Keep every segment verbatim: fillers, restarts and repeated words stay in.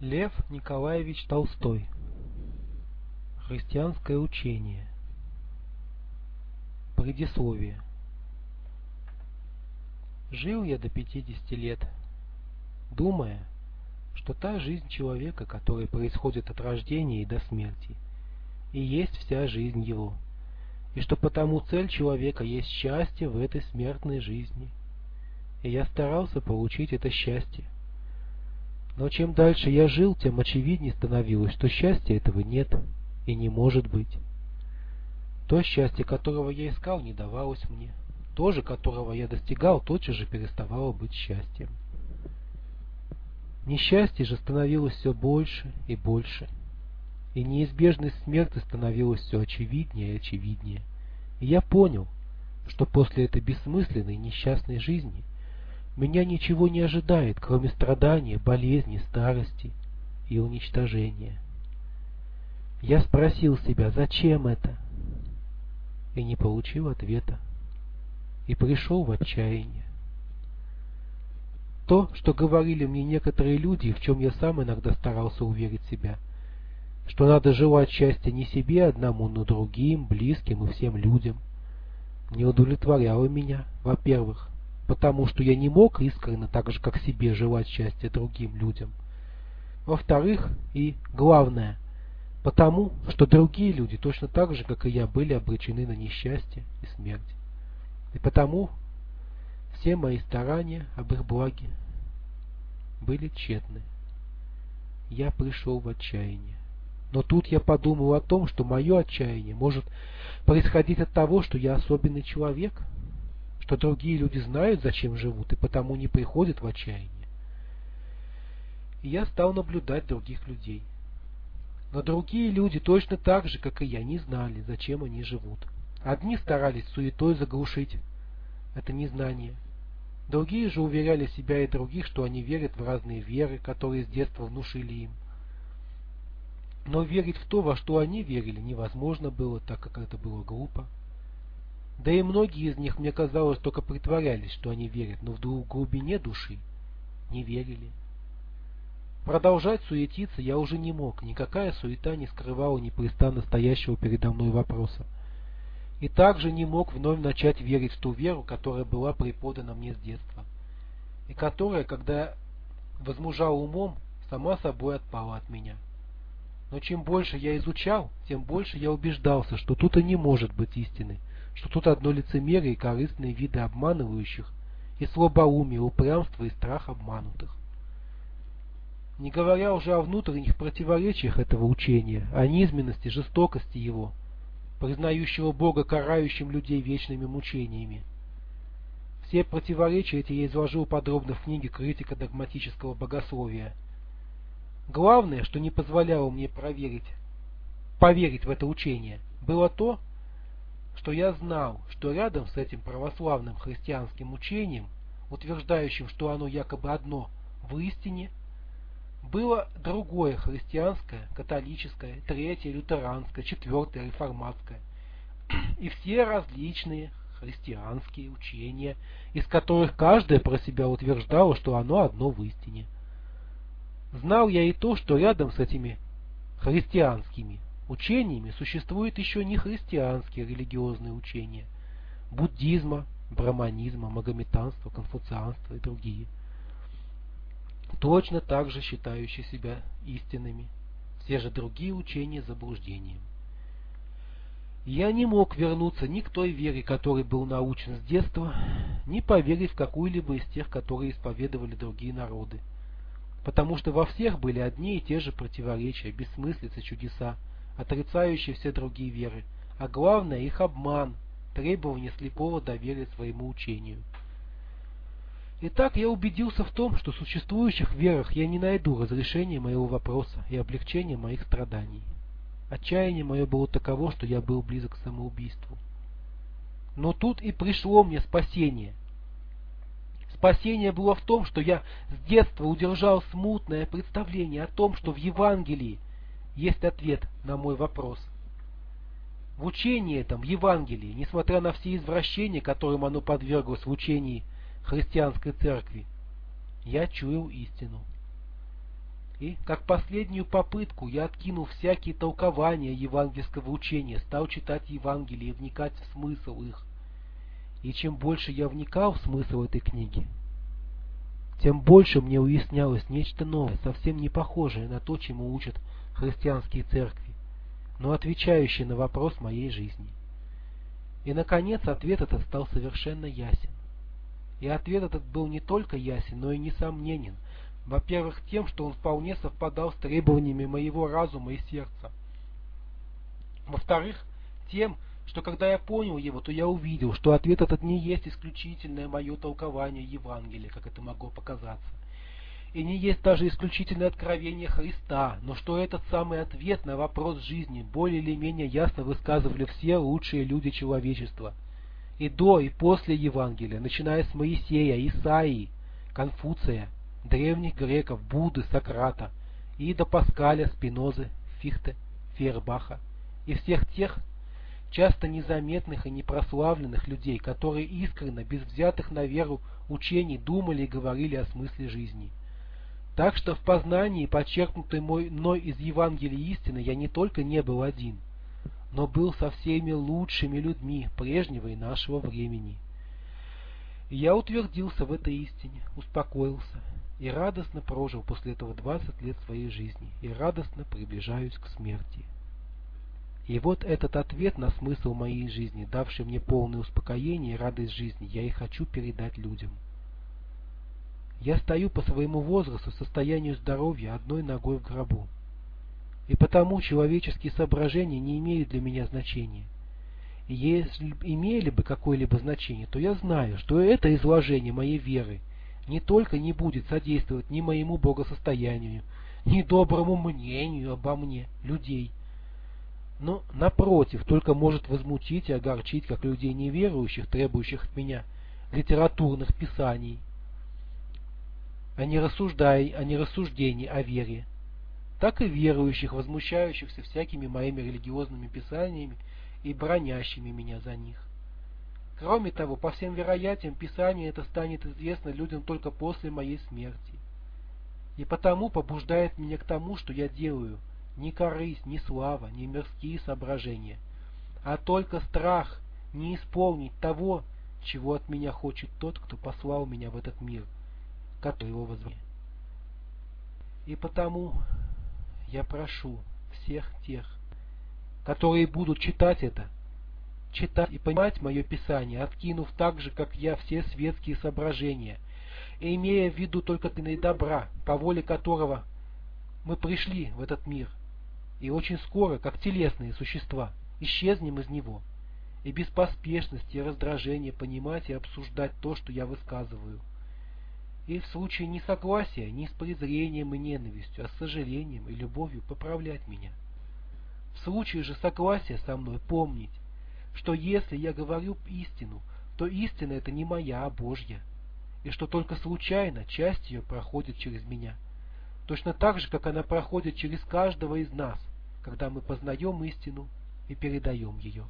Лев Николаевич Толстой. Христианское учение. Предисловие. Жил я до пятидесяти лет, думая, что та жизнь человека, которая происходит от рождения и до смерти, и есть вся жизнь его, и что потому цель человека есть счастье в этой смертной жизни. И я старался получить это счастье. Но чем дальше я жил, тем очевиднее становилось, что счастья этого нет и не может быть. То счастье, которого я искал, не давалось мне. То же, которого я достигал, тотчас же переставало быть счастьем. Несчастье же становилось все больше и больше, и неизбежность смерти становилась все очевиднее и очевиднее. И я понял, что после этой бессмысленной несчастной жизни меня ничего не ожидает, кроме страдания, болезни, старости и уничтожения. Я спросил себя, зачем это, и не получил ответа, и пришел в отчаяние. То, что говорили мне некоторые люди, и в чем я сам иногда старался уверить себя, что надо желать счастья не себе одному, но другим, близким и всем людям, не удовлетворяло меня, во-первых, потому что я не мог искренне, так же как себе, желать счастья другим людям. Во-вторых, и главное, потому что другие люди точно так же, как и я, были обречены на несчастье и смерть. И потому все мои старания об их благе были тщетны. Я пришел в отчаяние. Но тут я подумал о том, что мое отчаяние может происходить от того, что я особенный человек, что другие люди знают, зачем живут, и потому не приходят в отчаяние. И я стал наблюдать других людей. Но другие люди точно так же, как и я, не знали, зачем они живут. Одни старались суетой заглушить это незнание. Другие же уверяли себя и других, что они верят в разные веры, которые с детства внушили им. Но верить в то, во что они верили, невозможно было, так как это было глупо. Да и многие из них, мне казалось, только притворялись, что они верят, но в глубине души не верили. Продолжать суетиться я уже не мог, никакая суета не скрывала непрестанно стоящего передо мной вопроса. И также не мог вновь начать верить в ту веру, которая была преподана мне с детства, и которая, когда возмужал умом, сама собой отпала от меня. Но чем больше я изучал, тем больше я убеждался, что тут и не может быть истины, что тут одно лицемерие и корыстные виды обманывающих, и слабоумие, упрямство и страх обманутых. Не говоря уже о внутренних противоречиях этого учения, о низменности, жестокости его, признающего Бога карающим людей вечными мучениями. Все противоречия эти я изложил подробно в книге «Критика догматического богословия». Главное, что не позволяло мне проверить, поверить в это учение, было то, что я знал, что рядом с этим православным христианским учением, утверждающим, что оно якобы одно в истине, было другое христианское, католическое, третье лютеранское, четвертое реформатское, и все различные христианские учения, из которых каждое про себя утверждало, что оно одно в истине. Знал я и то, что рядом с этими христианскими учениями существуют еще не христианские религиозные учения буддизма, браманизма, магометанства, конфуцианства и другие, точно так же считающие себя истинными, все же другие учения заблуждением. Я не мог вернуться ни к той вере, которой был научен с детства, ни поверить в какую-либо из тех, которые исповедовали другие народы, потому что во всех были одни и те же противоречия, бессмыслицы, чудеса, отрицающие все другие веры, а главное их обман, требование слепого доверия своему учению. Итак, я убедился в том, что в существующих верах я не найду разрешения моего вопроса и облегчения моих страданий. Отчаяние мое было таково, что я был близок к самоубийству. Но тут и пришло мне спасение. Спасение было в том, что я с детства удержал смутное представление о том, что в Евангелии есть ответ на мой вопрос. В учении этом, в Евангелии, несмотря на все извращения, которым оно подверглось в учении христианской церкви, я чуял истину. И, как последнюю попытку, я откинул всякие толкования евангельского учения, стал читать Евангелие и вникать в смысл их. И чем больше я вникал в смысл этой книги, тем больше мне уяснялось нечто новое, совсем не похожее на то, чему учат христианские церкви, но отвечающее на вопрос моей жизни. И, наконец, ответ этот стал совершенно ясен. И ответ этот был не только ясен, но и несомненен. Во-первых, тем, что он вполне совпадал с требованиями моего разума и сердца. Во-вторых, тем, что когда я понял его, то я увидел, что ответ этот не есть исключительное мое толкование Евангелия, как это могло показаться, и не есть даже исключительное откровение Христа, но что этот самый ответ на вопрос жизни более или менее ясно высказывали все лучшие люди человечества, и до, и после Евангелия, начиная с Моисея, Исаии, Конфуция, древних греков, Будды, Сократа, и до Паскаля, Спинозы, Фихте, Фейербаха, и всех тех, часто незаметных и непрославленных людей, которые искренне, без взятых на веру учений, думали и говорили о смысле жизни. Так что в познании, подчеркнутой мной из Евангелия истины, я не только не был один, но был со всеми лучшими людьми прежнего и нашего времени. И я утвердился в этой истине, успокоился и радостно прожил после этого двадцать лет своей жизни, и радостно приближаюсь к смерти. И вот этот ответ на смысл моей жизни, давший мне полное успокоение и радость жизни, я и хочу передать людям. Я стою по своему возрасту, состоянию здоровья, одной ногой в гробу. И потому человеческие соображения не имеют для меня значения. И если имели бы какое-либо значение, то я знаю, что это изложение моей веры не только не будет содействовать ни моему благосостоянию, ни доброму мнению обо мне, людей, но, напротив, только может возмутить и огорчить как людей неверующих, требующих от меня литературных писаний, а не, рассуждай, а не рассуждений о вере, так и верующих, возмущающихся всякими моими религиозными писаниями и бранящими меня за них. Кроме того, по всем вероятиям, Писание это станет известно людям только после моей смерти. И потому побуждает меня к тому, что я делаю, ни корысть, ни слава, ни мирские соображения, а только страх не исполнить того, чего от меня хочет тот, кто послал меня в этот мир, который его возвал. И потому я прошу всех тех, которые будут читать это, читать и понимать мое Писание, откинув так же, как я, все светские соображения, и имея в виду только тайны добра, по воле которого мы пришли в этот мир, и очень скоро, как телесные существа, исчезнем из него, и без поспешности и раздражения понимать и обсуждать то, что я высказываю, и в случае несогласия не с презрением и ненавистью, а с сожалением и любовью поправлять меня. В случае же согласия со мной помнить, что если я говорю истину, то истина это не моя, а Божья, и что только случайно часть ее проходит через меня, точно так же, как она проходит через каждого из нас, когда мы познаем истину и передаем ее.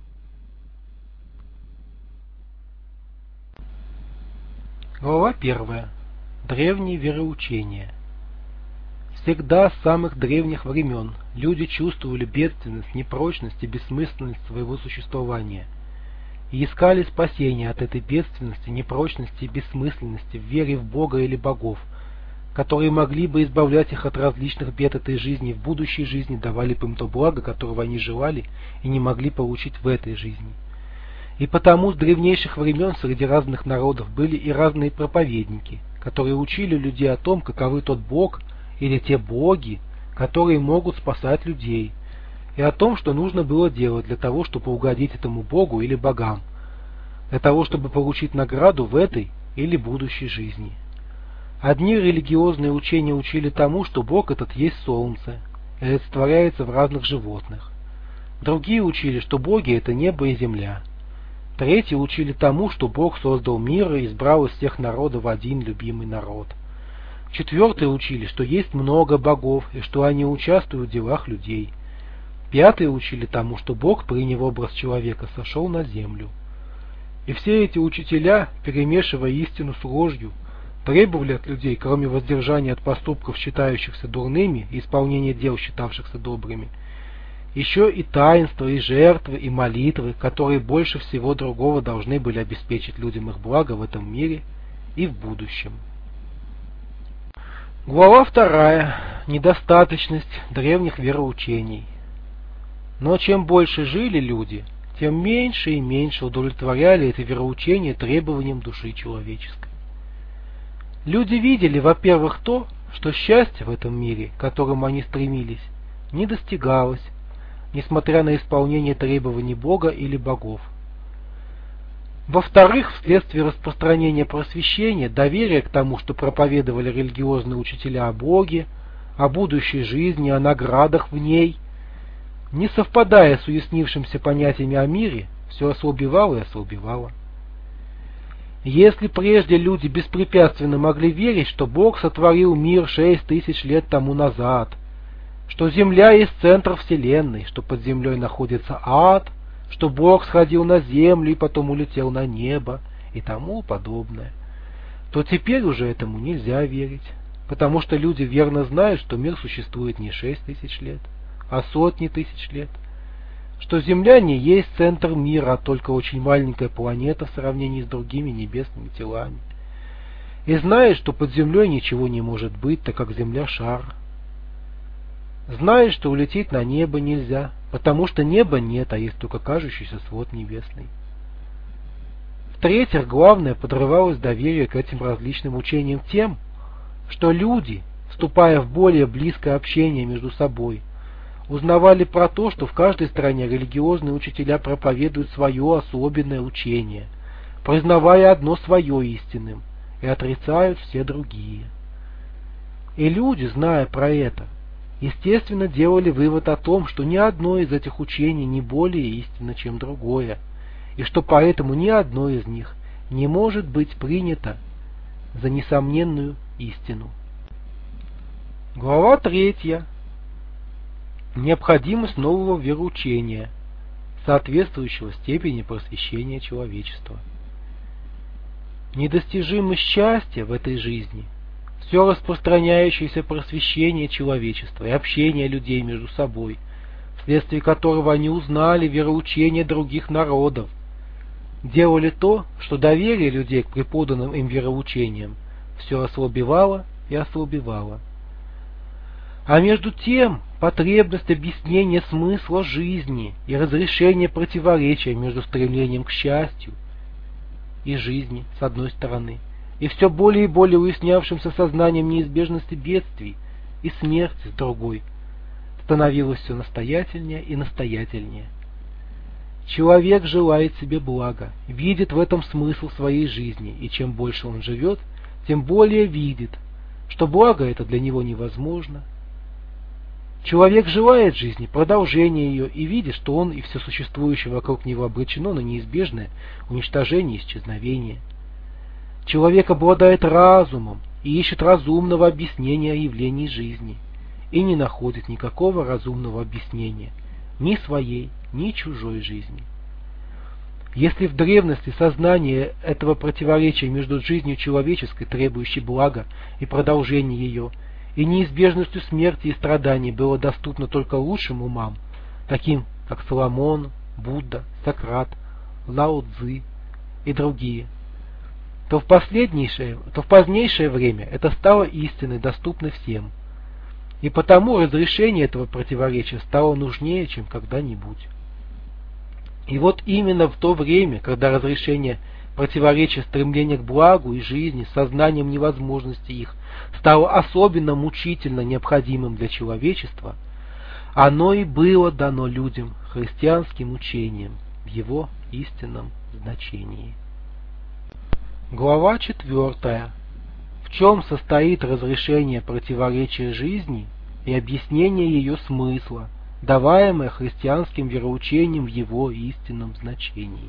Глава первая. Древние вероучения. Всегда с самых древних времен люди чувствовали бедственность, непрочность и бессмысленность своего существования и искали спасения от этой бедственности, непрочности и бессмысленности в вере в Бога или богов, которые могли бы избавлять их от различных бед этой жизни и в будущей жизни давали бы им то благо, которого они желали и не могли получить в этой жизни. И потому с древнейших времен среди разных народов были и разные проповедники, которые учили людей о том, каковы тот Бог или те боги, которые могут спасать людей, и о том, что нужно было делать для того, чтобы угодить этому Богу или богам, для того, чтобы получить награду в этой или будущей жизни. Одни религиозные учения учили тому, что Бог этот есть солнце и олицетворяется в разных животных. Другие учили, что боги это небо и земля. Третьи учили тому, что Бог создал мир и избрал из всех народов один любимый народ. Четвертые учили, что есть много богов и что они участвуют в делах людей. Пятые учили тому, что Бог, приняв образ человека, сошел на землю. И все эти учителя, перемешивая истину с ложью, требовали от людей, кроме воздержания от поступков, считающихся дурными, и исполнения дел, считавшихся добрыми, еще и таинства, и жертвы, и молитвы, которые больше всего другого должны были обеспечить людям их благо в этом мире и в будущем. Глава вторая. Недостаточность древних вероучений. Но чем больше жили люди, тем меньше и меньше удовлетворяли это вероучение требованиям души человеческой. Люди видели, во-первых, то, что счастье в этом мире, к которому они стремились, не достигалось, несмотря на исполнение требований Бога или богов. Во-вторых, вследствие распространения просвещения, доверие к тому, что проповедовали религиозные учителя о Боге, о будущей жизни, о наградах в ней, не совпадая с уяснившимся понятиями о мире, все ослабевало и ослабевало. Если прежде люди беспрепятственно могли верить, что Бог сотворил мир шесть тысяч лет тому назад, что Земля есть центр Вселенной, что под землей находится ад, что Бог сходил на землю и потом улетел на небо и тому подобное, то теперь уже этому нельзя верить, потому что люди верно знают, что мир существует не шесть тысяч лет, а сотни тысяч лет, что Земля не есть центр мира, а только очень маленькая планета в сравнении с другими небесными телами, и знают, что под землей ничего не может быть, так как Земля шар. Знают, что улететь на небо нельзя, потому что неба нет, а есть только кажущийся свод небесный. В-третьих, главное, подрывалось доверие к этим различным учениям тем, что люди, вступая в более близкое общение между собой, узнавали про то, что в каждой стране религиозные учителя проповедуют свое особенное учение, признавая одно свое истинным, и отрицают все другие. И люди, зная про это, естественно, делали вывод о том, что ни одно из этих учений не более истинно, чем другое, и что поэтому ни одно из них не может быть принято за несомненную истину. Глава третья. Необходимость нового вероучения, соответствующего степени просвещения человечества. Недостижимость счастья в этой жизни, все распространяющееся просвещение человечества и общение людей между собой, вследствие которого они узнали вероучения других народов, делали то, что доверие людей к преподанным им вероучениям все ослабевало и ослабевало. А между тем, потребность объяснения смысла жизни и разрешения противоречия между стремлением к счастью и жизни, с одной стороны, и все более и более уяснявшимся сознанием неизбежности бедствий и смерти, с другой, становилось все настоятельнее и настоятельнее. Человек желает себе блага, видит в этом смысл своей жизни, и чем больше он живет, тем более видит, что благо это для него невозможно. Человек желает жизни, продолжения ее, и видит, что он и все существующее вокруг него обречено на неизбежное уничтожение и исчезновение. Человек обладает разумом и ищет разумного объяснения явлений жизни, и не находит никакого разумного объяснения ни своей, ни чужой жизни. Если в древности сознание этого противоречия между жизнью человеческой, требующей блага и продолжения ее, и неизбежностью смерти и страданий было доступно только лучшим умам, таким как Соломон, Будда, Сократ, Лао Цзы и другие, то в, последнейшее, то в позднейшее время это стало истиной, доступной всем, и потому разрешение этого противоречия стало нужнее, чем когда-нибудь. И вот именно в то время, когда разрешение противоречия стремления к благу и жизни с сознанием невозможности их стало особенно мучительно необходимым для человечества, оно и было дано людям христианским учением в его истинном значении. Глава четвертая. В чем состоит разрешение противоречия жизни и объяснение ее смысла, даваемое христианским вероучением в его истинном значении?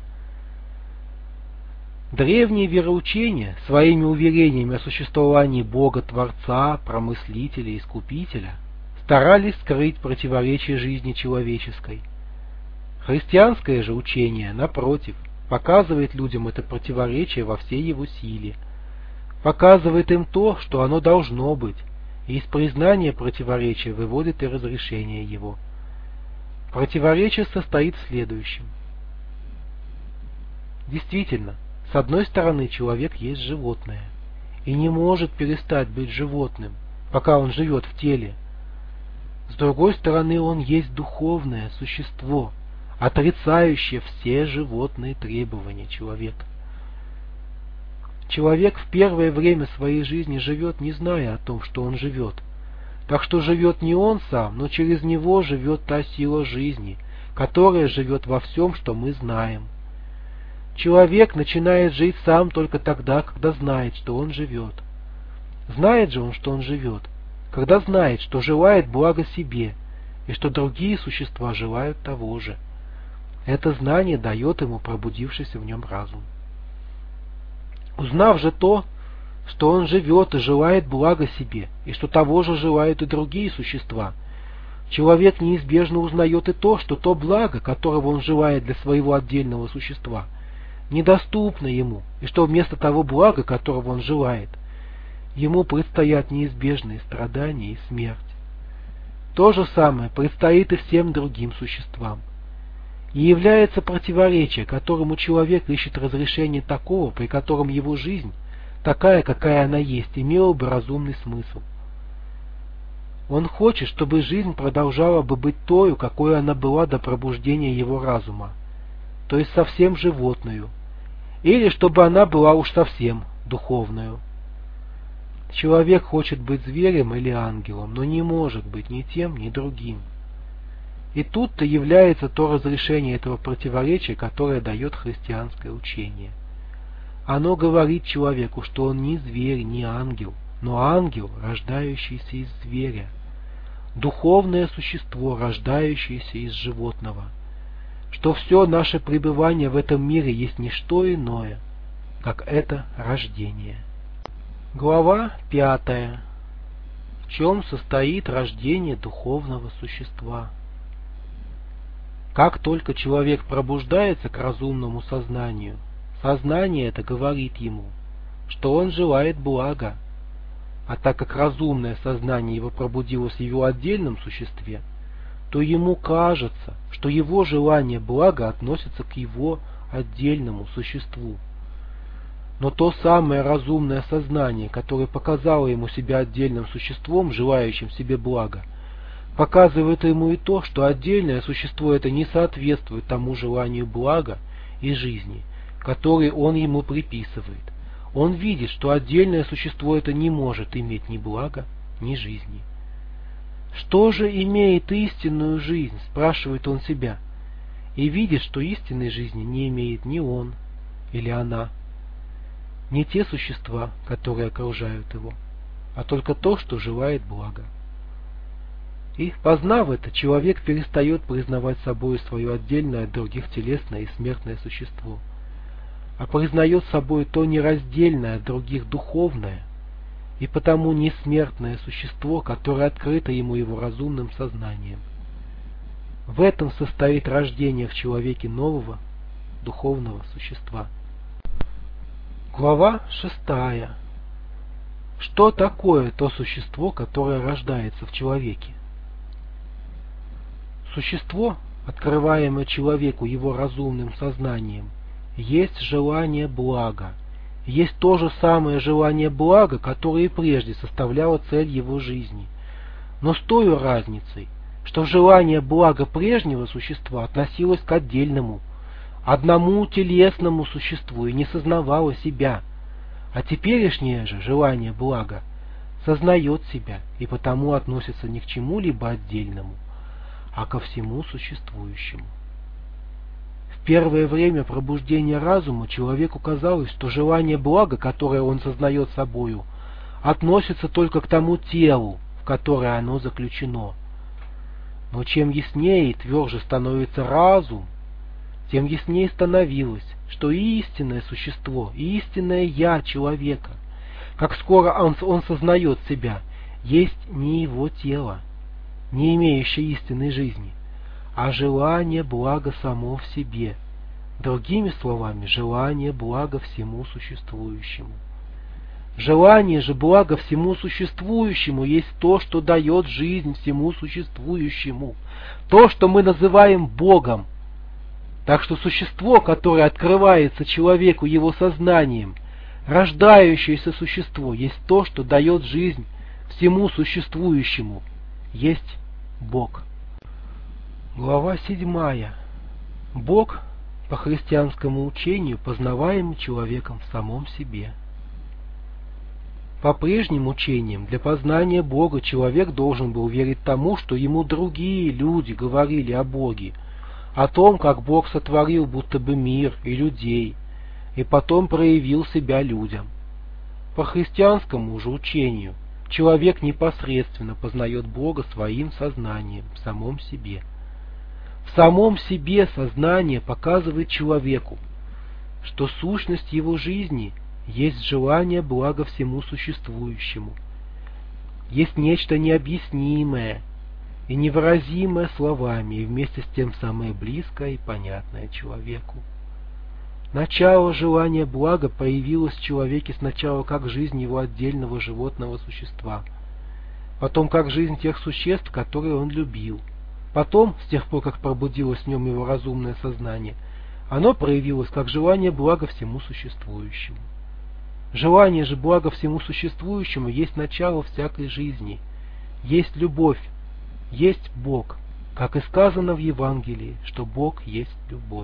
Древние вероучения своими уверениями о существовании Бога-Творца, Промыслителя и Искупителя старались скрыть противоречие жизни человеческой. Христианское же учение, напротив, показывает людям это противоречие во всей его силе, показывает им то, что оно должно быть, и из признания противоречия выводит и разрешение его. Противоречие состоит в следующем. Действительно, с одной стороны, человек есть животное и не может перестать быть животным, пока он живет в теле. С другой стороны, он есть духовное существо, отрицающее все животные требования человека. Человек в первое время своей жизни живет, не зная о том, что он живет. Так что живет не он сам, но через него живет та сила жизни, которая живет во всем, что мы знаем. Человек начинает жить сам только тогда, когда знает, что он живет. Знает же он, что он живет, когда знает, что желает блага себе, и что другие существа желают того же. Это знание дает ему пробудившийся в нем разум. Узнав же то, что он живет и желает блага себе, и что того же желают и другие существа, человек неизбежно узнает и то, что то благо, которого он желает для своего отдельного существа, недоступно ему, и что вместо того блага, которого он желает, ему предстоят неизбежные страдания и смерть. То же самое предстоит и всем другим существам. И является противоречие, которому человек ищет разрешение такого, при котором его жизнь, такая, какая она есть, имела бы разумный смысл. Он хочет, чтобы жизнь продолжала бы быть тою, какой она была до пробуждения его разума, то есть совсем животную, или чтобы она была уж совсем духовную. Человек хочет быть зверем или ангелом, но не может быть ни тем, ни другим. И тут-то является то разрешение этого противоречия, которое дает христианское учение. Оно говорит человеку, что он не зверь, не ангел, но ангел, рождающийся из зверя, духовное существо, рождающееся из животного, что все наше пребывание в этом мире есть не что иное, как это рождение. Глава пятая. В чем состоит рождение духовного существа? Как только человек пробуждается к разумному сознанию, сознание это говорит ему, что он желает блага, а так как разумное сознание его пробудилось в его отдельном существе, то ему кажется, что его желание блага относится к его отдельному существу. Но то самое разумное сознание, которое показало ему себя отдельным существом, желающим себе блага, показывает ему и то, что отдельное существо это не соответствует тому желанию блага и жизни, который он ему приписывает. Он видит, что отдельное существо это не может иметь ни блага, ни жизни. Что же имеет истинную жизнь, спрашивает он себя, и видит, что истинной жизни не имеет ни он или она, не те существа, которые окружают его, а только то, что желает блага. И, познав это, человек перестает признавать собой свое отдельное от других телесное и смертное существо, а признает собой то нераздельное от других духовное и потому несмертное существо, которое открыто ему его разумным сознанием. В этом состоит рождение в человеке нового духовного существа. Глава шестая. Что такое то существо, которое рождается в человеке? Существо, открываемое человеку его разумным сознанием, есть желание блага, есть то же самое желание блага, которое и прежде составляло цель его жизни, но с той разницей, что желание блага прежнего существа относилось к отдельному, одному телесному существу и не сознавало себя, а теперешнее же желание блага сознает себя и потому относится не к чему-либо отдельному, а ко всему существующему. В первое время пробуждения разума человеку казалось, что желание блага, которое он сознает собою, относится только к тому телу, в которое оно заключено. Но чем яснее и тверже становится разум, тем яснее становилось, что истинное существо, истинное «я» человека, как скоро он, он сознает себя, есть не его тело, не имеющее истинной жизни, а желание блага само в себе, другими словами, желание блага всему существующему. Желание же блага всему существующему есть то, что дает жизнь всему существующему, то, что мы называем Богом. Так что существо, которое открывается человеку его сознанием, рождающееся существо, есть то, что дает жизнь всему существующему, есть Бог. Глава седьмая. Бог, по христианскому учению, познаваем человеком в самом себе. По прежним учениям, для познания Бога человек должен был верить тому, что ему другие люди говорили о Боге, о том, как Бог сотворил будто бы мир и людей, и потом проявил себя людям. По христианскому же учению, человек непосредственно познает Бога своим сознанием в самом себе. В самом себе сознание показывает человеку, что сущность его жизни есть желание блага всему существующему, есть нечто необъяснимое и невыразимое словами, и вместе с тем самое близкое и понятное человеку. Начало желания блага появилось в человеке сначала как жизнь его отдельного животного существа, потом как жизнь тех существ, которые он любил. Потом, с тех пор, как пробудилось в нем его разумное сознание, оно проявилось как желание блага всему существующему. Желание же блага всему существующему есть начало всякой жизни, есть любовь, есть Бог, как и сказано в Евангелии, что Бог есть любовь.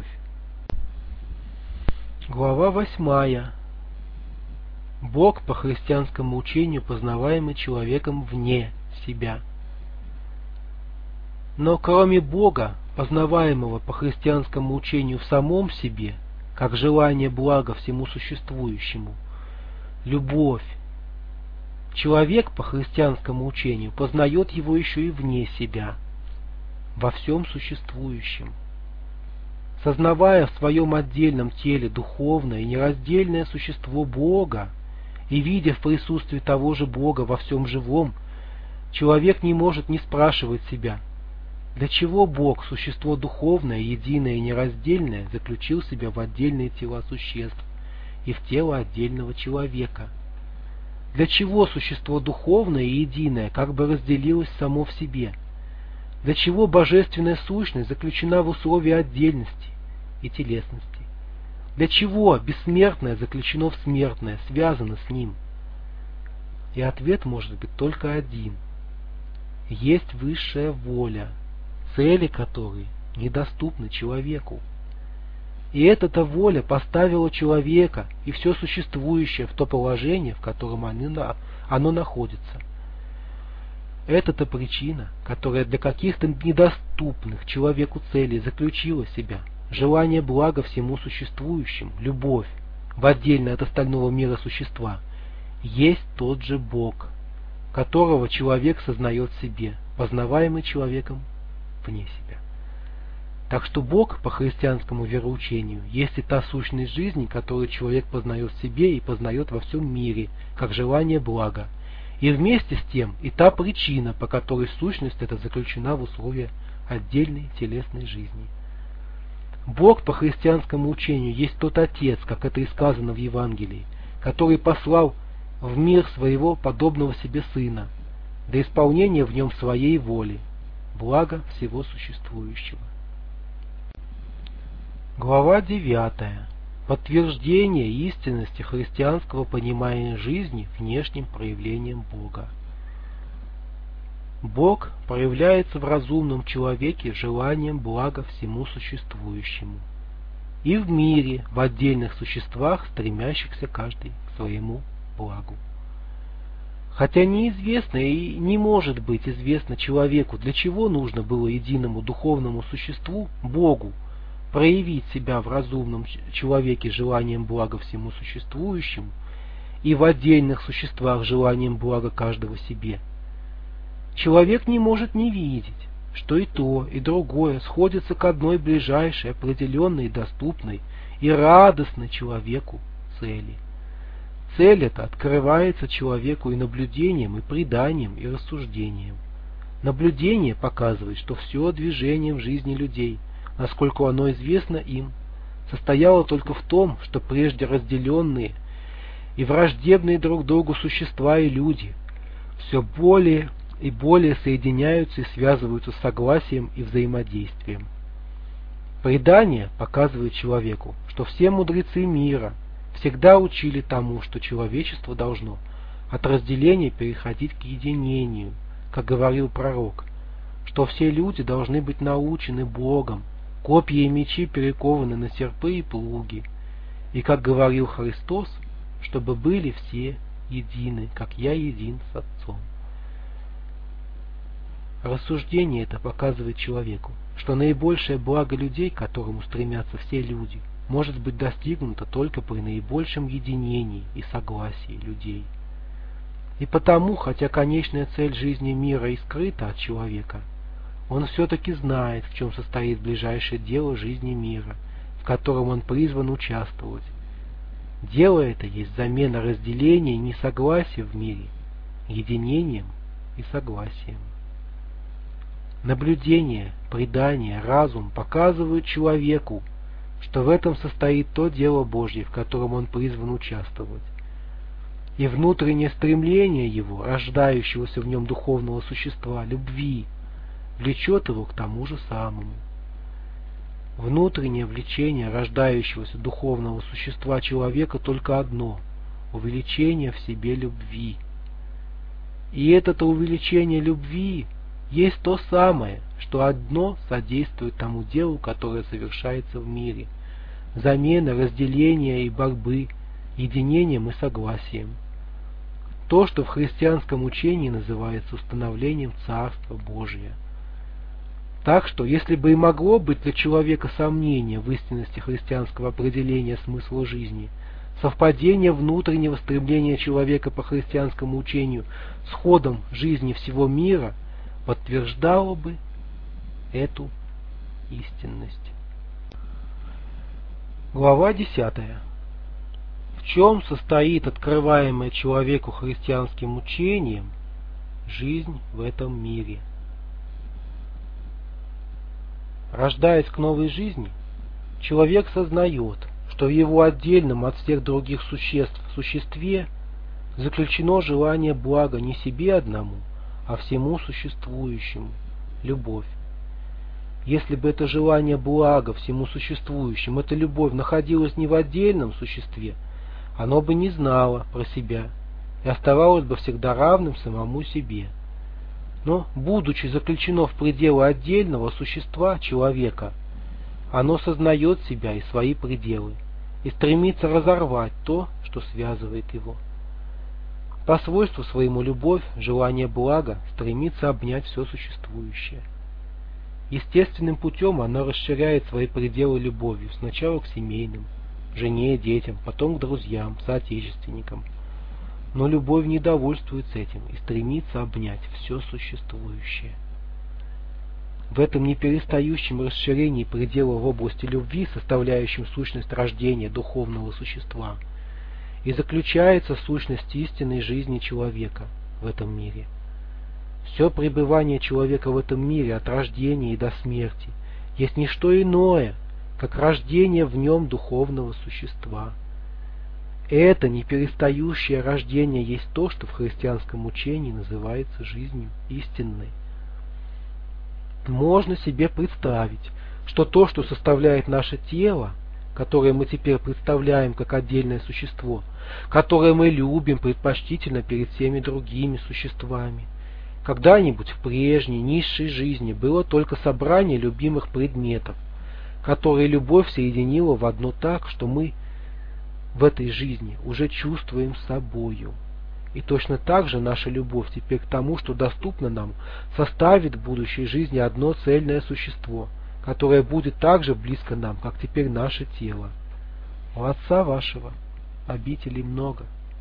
Глава восьмая. Бог по христианскому учению познаваемый человеком вне себя. Но кроме Бога, познаваемого по христианскому учению в самом себе, как желание блага всему существующему, любовь, человек по христианскому учению познает его еще и вне себя, во всем существующем. Сознавая в своем отдельном теле духовное и нераздельное существо Бога и видя в присутствии того же Бога во всем живом, человек не может не спрашивать себя, для чего Бог, существо духовное, единое и нераздельное, заключил себя в отдельные тела существ и в тело отдельного человека? Для чего существо духовное и единое как бы разделилось само в себе? Для чего божественная сущность заключена в условии отдельности и телесности? Для чего бессмертное заключено в смертное, связано с ним? И ответ может быть только один. Есть высшая воля, цели которой недоступны человеку. И эта-то воля поставила человека и все существующее в то положение, в котором оно находится. Это-то причина, которая для каких-то недоступных человеку целей заключила себя, желание блага всему существующему, любовь в отдельно от остального мира существа, есть тот же Бог, которого человек сознает в себе, познаваемый человеком вне себя. Так что Бог по христианскому вероучению есть и та сущность жизни, которую человек познает в себе и познает во всем мире, как желание блага, и вместе с тем и та причина, по которой сущность эта заключена в условиях отдельной телесной жизни. Бог по христианскому учению есть тот Отец, как это и сказано в Евангелии, который послал в мир своего подобного себе Сына, до исполнения в нем своей воли, блага всего существующего. Глава девятая. Подтверждение истинности христианского понимания жизни внешним проявлением Бога. Бог проявляется в разумном человеке желанием блага всему существующему и в мире, в отдельных существах, стремящихся каждый к своему благу. Хотя неизвестно и не может быть известно человеку, для чего нужно было единому духовному существу, Богу, проявить себя в разумном человеке желанием блага всему существующему и в отдельных существах желанием блага каждого себе. Человек не может не видеть, что и то, и другое сходятся к одной ближайшей, определенной, доступной и радостной человеку цели. Цель эта открывается человеку и наблюдением, и преданием, и рассуждением. Наблюдение показывает, что все движение в жизни людей, насколько оно известно им, состояло только в том, что прежде разделенные и враждебные друг другу существа и люди все более и более соединяются и связываются с согласием и взаимодействием. Предание показывает человеку, что все мудрецы мира всегда учили тому, что человечество должно от разделения переходить к единению, как говорил пророк, что все люди должны быть научены Богом, копья и мечи перекованы на серпы и плуги, и, как говорил Христос, чтобы были все едины, как я един с Отцом. Рассуждение это показывает человеку, что наибольшее благо людей, к которому стремятся все люди, может быть достигнуто только при наибольшем единении и согласии людей. И потому, хотя конечная цель жизни мира и скрыта от человека, он все-таки знает, в чем состоит ближайшее дело жизни мира, в котором он призван участвовать. Дело это есть замена разделения и несогласия в мире единением и согласием. Наблюдение, предание, разум показывают человеку, что в этом состоит то дело Божье, в котором он призван участвовать. И внутреннее стремление его, рождающегося в нем духовного существа, любви, влечет его к тому же самому. Внутреннее влечение рождающегося духовного существа человека только одно – увеличение в себе любви. И это увеличение любви есть то самое, что одно содействует тому делу, которое совершается в мире – замена, разделения и борьбы, единением и согласием. То, что в христианском учении называется установлением Царства Божия. Так что, если бы и могло быть для человека сомнение в истинности христианского определения смысла жизни, совпадение внутреннего стремления человека по христианскому учению с ходом жизни всего мира подтверждало бы эту истинность. Глава десятая. В чем состоит открываемая человеку христианским учением жизнь в этом мире? Рождаясь к новой жизни, человек сознает, что в его отдельном от всех других существ существе заключено желание блага не себе одному, а всему существующему – любовь. Если бы это желание блага всему существующему, эта любовь находилась не в отдельном существе, оно бы не знало про себя и оставалось бы всегда равным самому себе. Но, будучи заключено в пределы отдельного существа человека, оно сознает себя и свои пределы и стремится разорвать то, что связывает его. По свойству своему любовь, желание блага, стремится обнять все существующее. Естественным путем оно расширяет свои пределы любовью сначала к семейным, жене, детям, потом к друзьям, соотечественникам. Но любовь не довольствуется этим и стремится обнять все существующее. В этом неперестающем расширении предела в области любви, составляющем сущность рождения духовного существа, и заключается сущность истинной жизни человека в этом мире. Все пребывание человека в этом мире от рождения и до смерти есть не что иное, как рождение в нем духовного существа. Это неперестающее рождение есть то, что в христианском учении называется жизнью истинной. Можно себе представить, что то, что составляет наше тело, которое мы теперь представляем как отдельное существо, которое мы любим предпочтительно перед всеми другими существами, когда-нибудь в прежней, низшей жизни было только собрание любимых предметов, которые любовь соединила в одно так, что мы в этой жизни уже чувствуем собою. И точно так же наша любовь теперь к тому, что доступно нам, составит в будущей жизни одно цельное существо, которое будет так же близко нам, как теперь наше тело. У Отца вашего обителей много.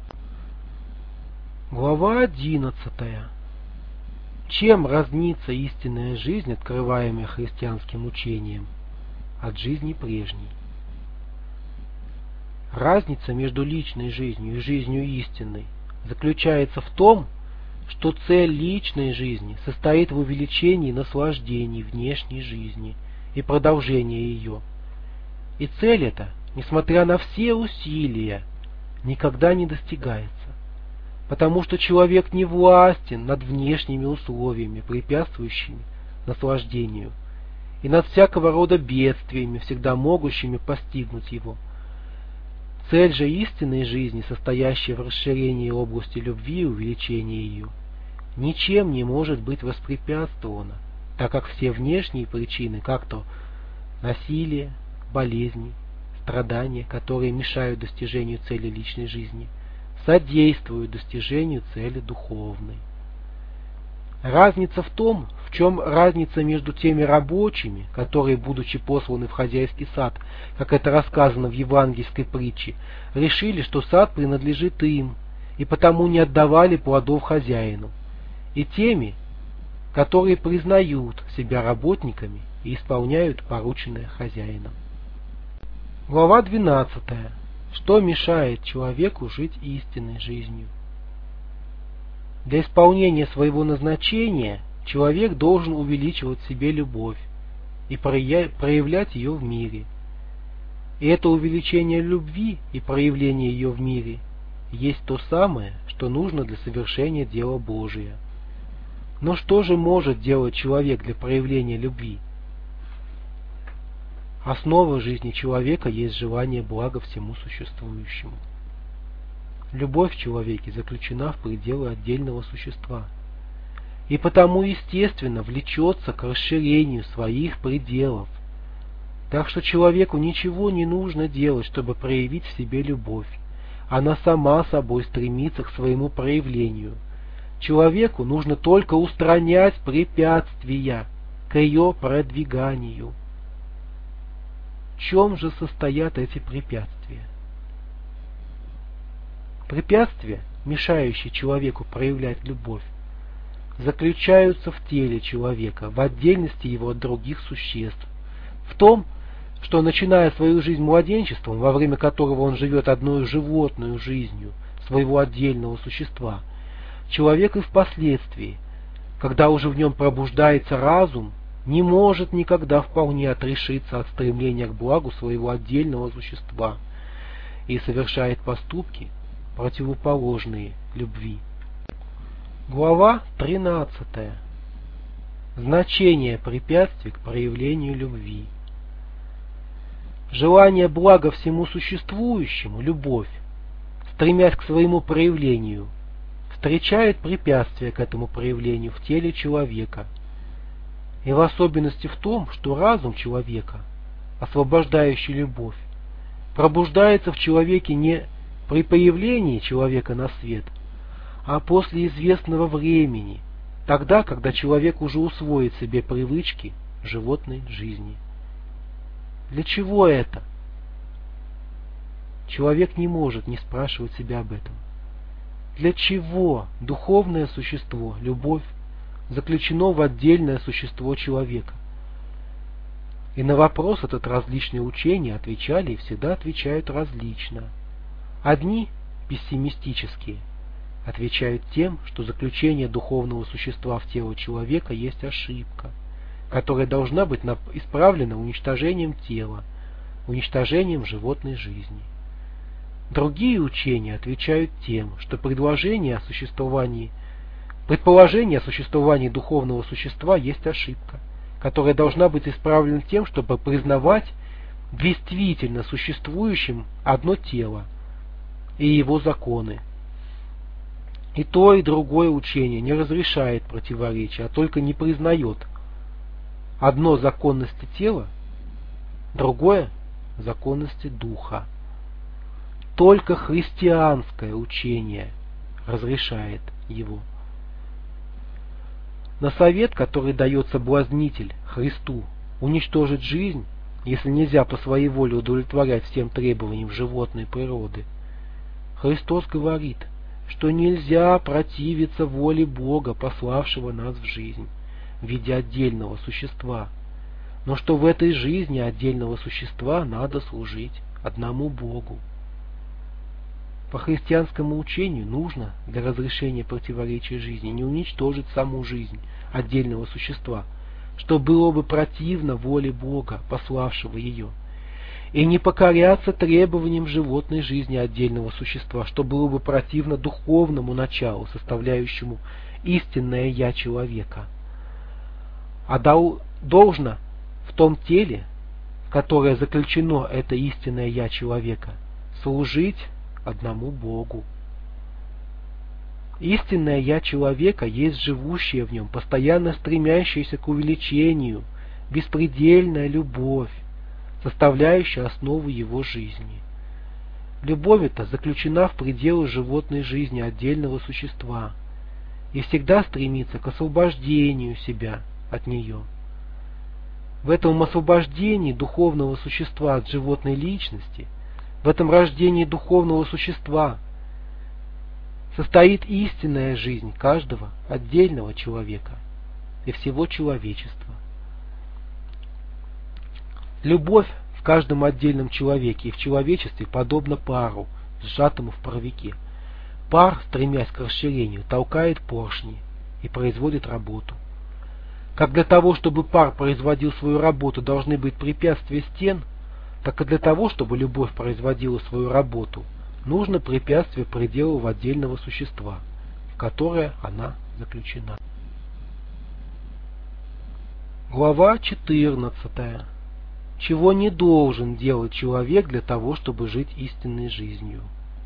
Глава одиннадцатая. Чем разнится истинная жизнь, открываемая христианским учением, от жизни прежней? Разница между личной жизнью и жизнью истинной заключается в том, что цель личной жизни состоит в увеличении наслаждений внешней жизни и продолжении ее. И цель эта, несмотря на все усилия, никогда не достигается, потому что человек не властен над внешними условиями, препятствующими наслаждению, и над всякого рода бедствиями, всегда могущими постигнуть его. Цель же истинной жизни, состоящая в расширении области любви и увеличении ее, ничем не может быть воспрепятствована, так как все внешние причины, как то насилие, болезни, страдания, которые мешают достижению цели личной жизни, содействуют достижению цели духовной. Разница в том, в чем разница между теми рабочими, которые, будучи посланы в хозяйский сад, как это рассказано в евангельской притче, решили, что сад принадлежит им, и потому не отдавали плодов хозяину, и теми, которые признают себя работниками и исполняют порученное хозяином. Глава двенадцатая. Что мешает человеку жить истинной жизнью? Для исполнения своего назначения человек должен увеличивать в себе любовь и проявлять ее в мире. И это увеличение любви и проявление ее в мире есть то самое, что нужно для совершения дела Божия. Но что же может делать человек для проявления любви? Основа жизни человека есть желание блага всему существующему. Любовь в человеке заключена в пределы отдельного существа, и потому, естественно, влечется к расширению своих пределов. Так что человеку ничего не нужно делать, чтобы проявить в себе любовь. Она сама собой стремится к своему проявлению. Человеку нужно только устранять препятствия к ее продвиганию. В чем же состоят эти препятствия? Препятствия, мешающие человеку проявлять любовь, заключаются в теле человека, в отдельности его от других существ, в том, что, начиная свою жизнь младенчеством, во время которого он живет одной животной жизнью своего отдельного существа, человек и впоследствии, когда уже в нем пробуждается разум, не может никогда вполне отрешиться от стремления к благу своего отдельного существа и совершает поступки, противоположные любви. Глава тринадцатая. Значение препятствий к проявлению любви. Желание блага всему существующему, любовь, стремясь к своему проявлению, встречает препятствия к этому проявлению в теле человека, и в особенности в том, что разум человека, освобождающий любовь, пробуждается в человеке не при появлении человека на свет, а после известного времени, тогда, когда человек уже усвоит себе привычки животной жизни. Для чего это? Человек не может не спрашивать себя об этом. Для чего духовное существо, любовь, заключено в отдельное существо человека? И на вопрос этот различные учения отвечали и всегда отвечают различно. Одни, пессимистические, отвечают тем, что заключение духовного существа в тело человека есть ошибка, которая должна быть исправлена уничтожением тела, уничтожением животной жизни. Другие учения отвечают тем, что предложение о существовании, предположение о существовании духовного существа есть ошибка, которая должна быть исправлена тем, чтобы признавать действительно существующим одно тело и его законы. И то, и другое учение не разрешает противоречия, а только не признает одно законности тела, другое законности духа. Только христианское учение разрешает его. На совет, который дает соблазнитель Христу уничтожить жизнь, если нельзя по своей воле удовлетворять всем требованиям животной природы, Христос говорит, что нельзя противиться воле Бога, пославшего нас в жизнь в виде отдельного существа, но что в этой жизни отдельного существа надо служить одному Богу. По христианскому учению нужно для разрешения противоречия жизни не уничтожить саму жизнь отдельного существа, что было бы противно воле Бога, пославшего ее, и не покоряться требованиям животной жизни отдельного существа, что было бы противно духовному началу, составляющему истинное «я» человека. А дол- должно в том теле, в которое заключено это истинное «я» человека, служить одному Богу. Истинное «я» человека есть живущее в нем, постоянно стремящееся к увеличению, беспредельная любовь, составляющая основу его жизни. Любовь эта заключена в пределы животной жизни отдельного существа и всегда стремится к освобождению себя от нее. В этом освобождении духовного существа от животной личности, в этом рождении духовного существа состоит истинная жизнь каждого отдельного человека и всего человечества. Любовь в каждом отдельном человеке и в человечестве подобна пару, сжатому в паровике. Пар, стремясь к расширению, толкает поршни и производит работу. Как для того, чтобы пар производил свою работу, должны быть препятствия стен, так и для того, чтобы любовь производила свою работу, нужно препятствие пределов отдельного существа, в которое она заключена. Глава четырнадцатая. Чего не должен делать человек для того, чтобы жить истинной жизнью?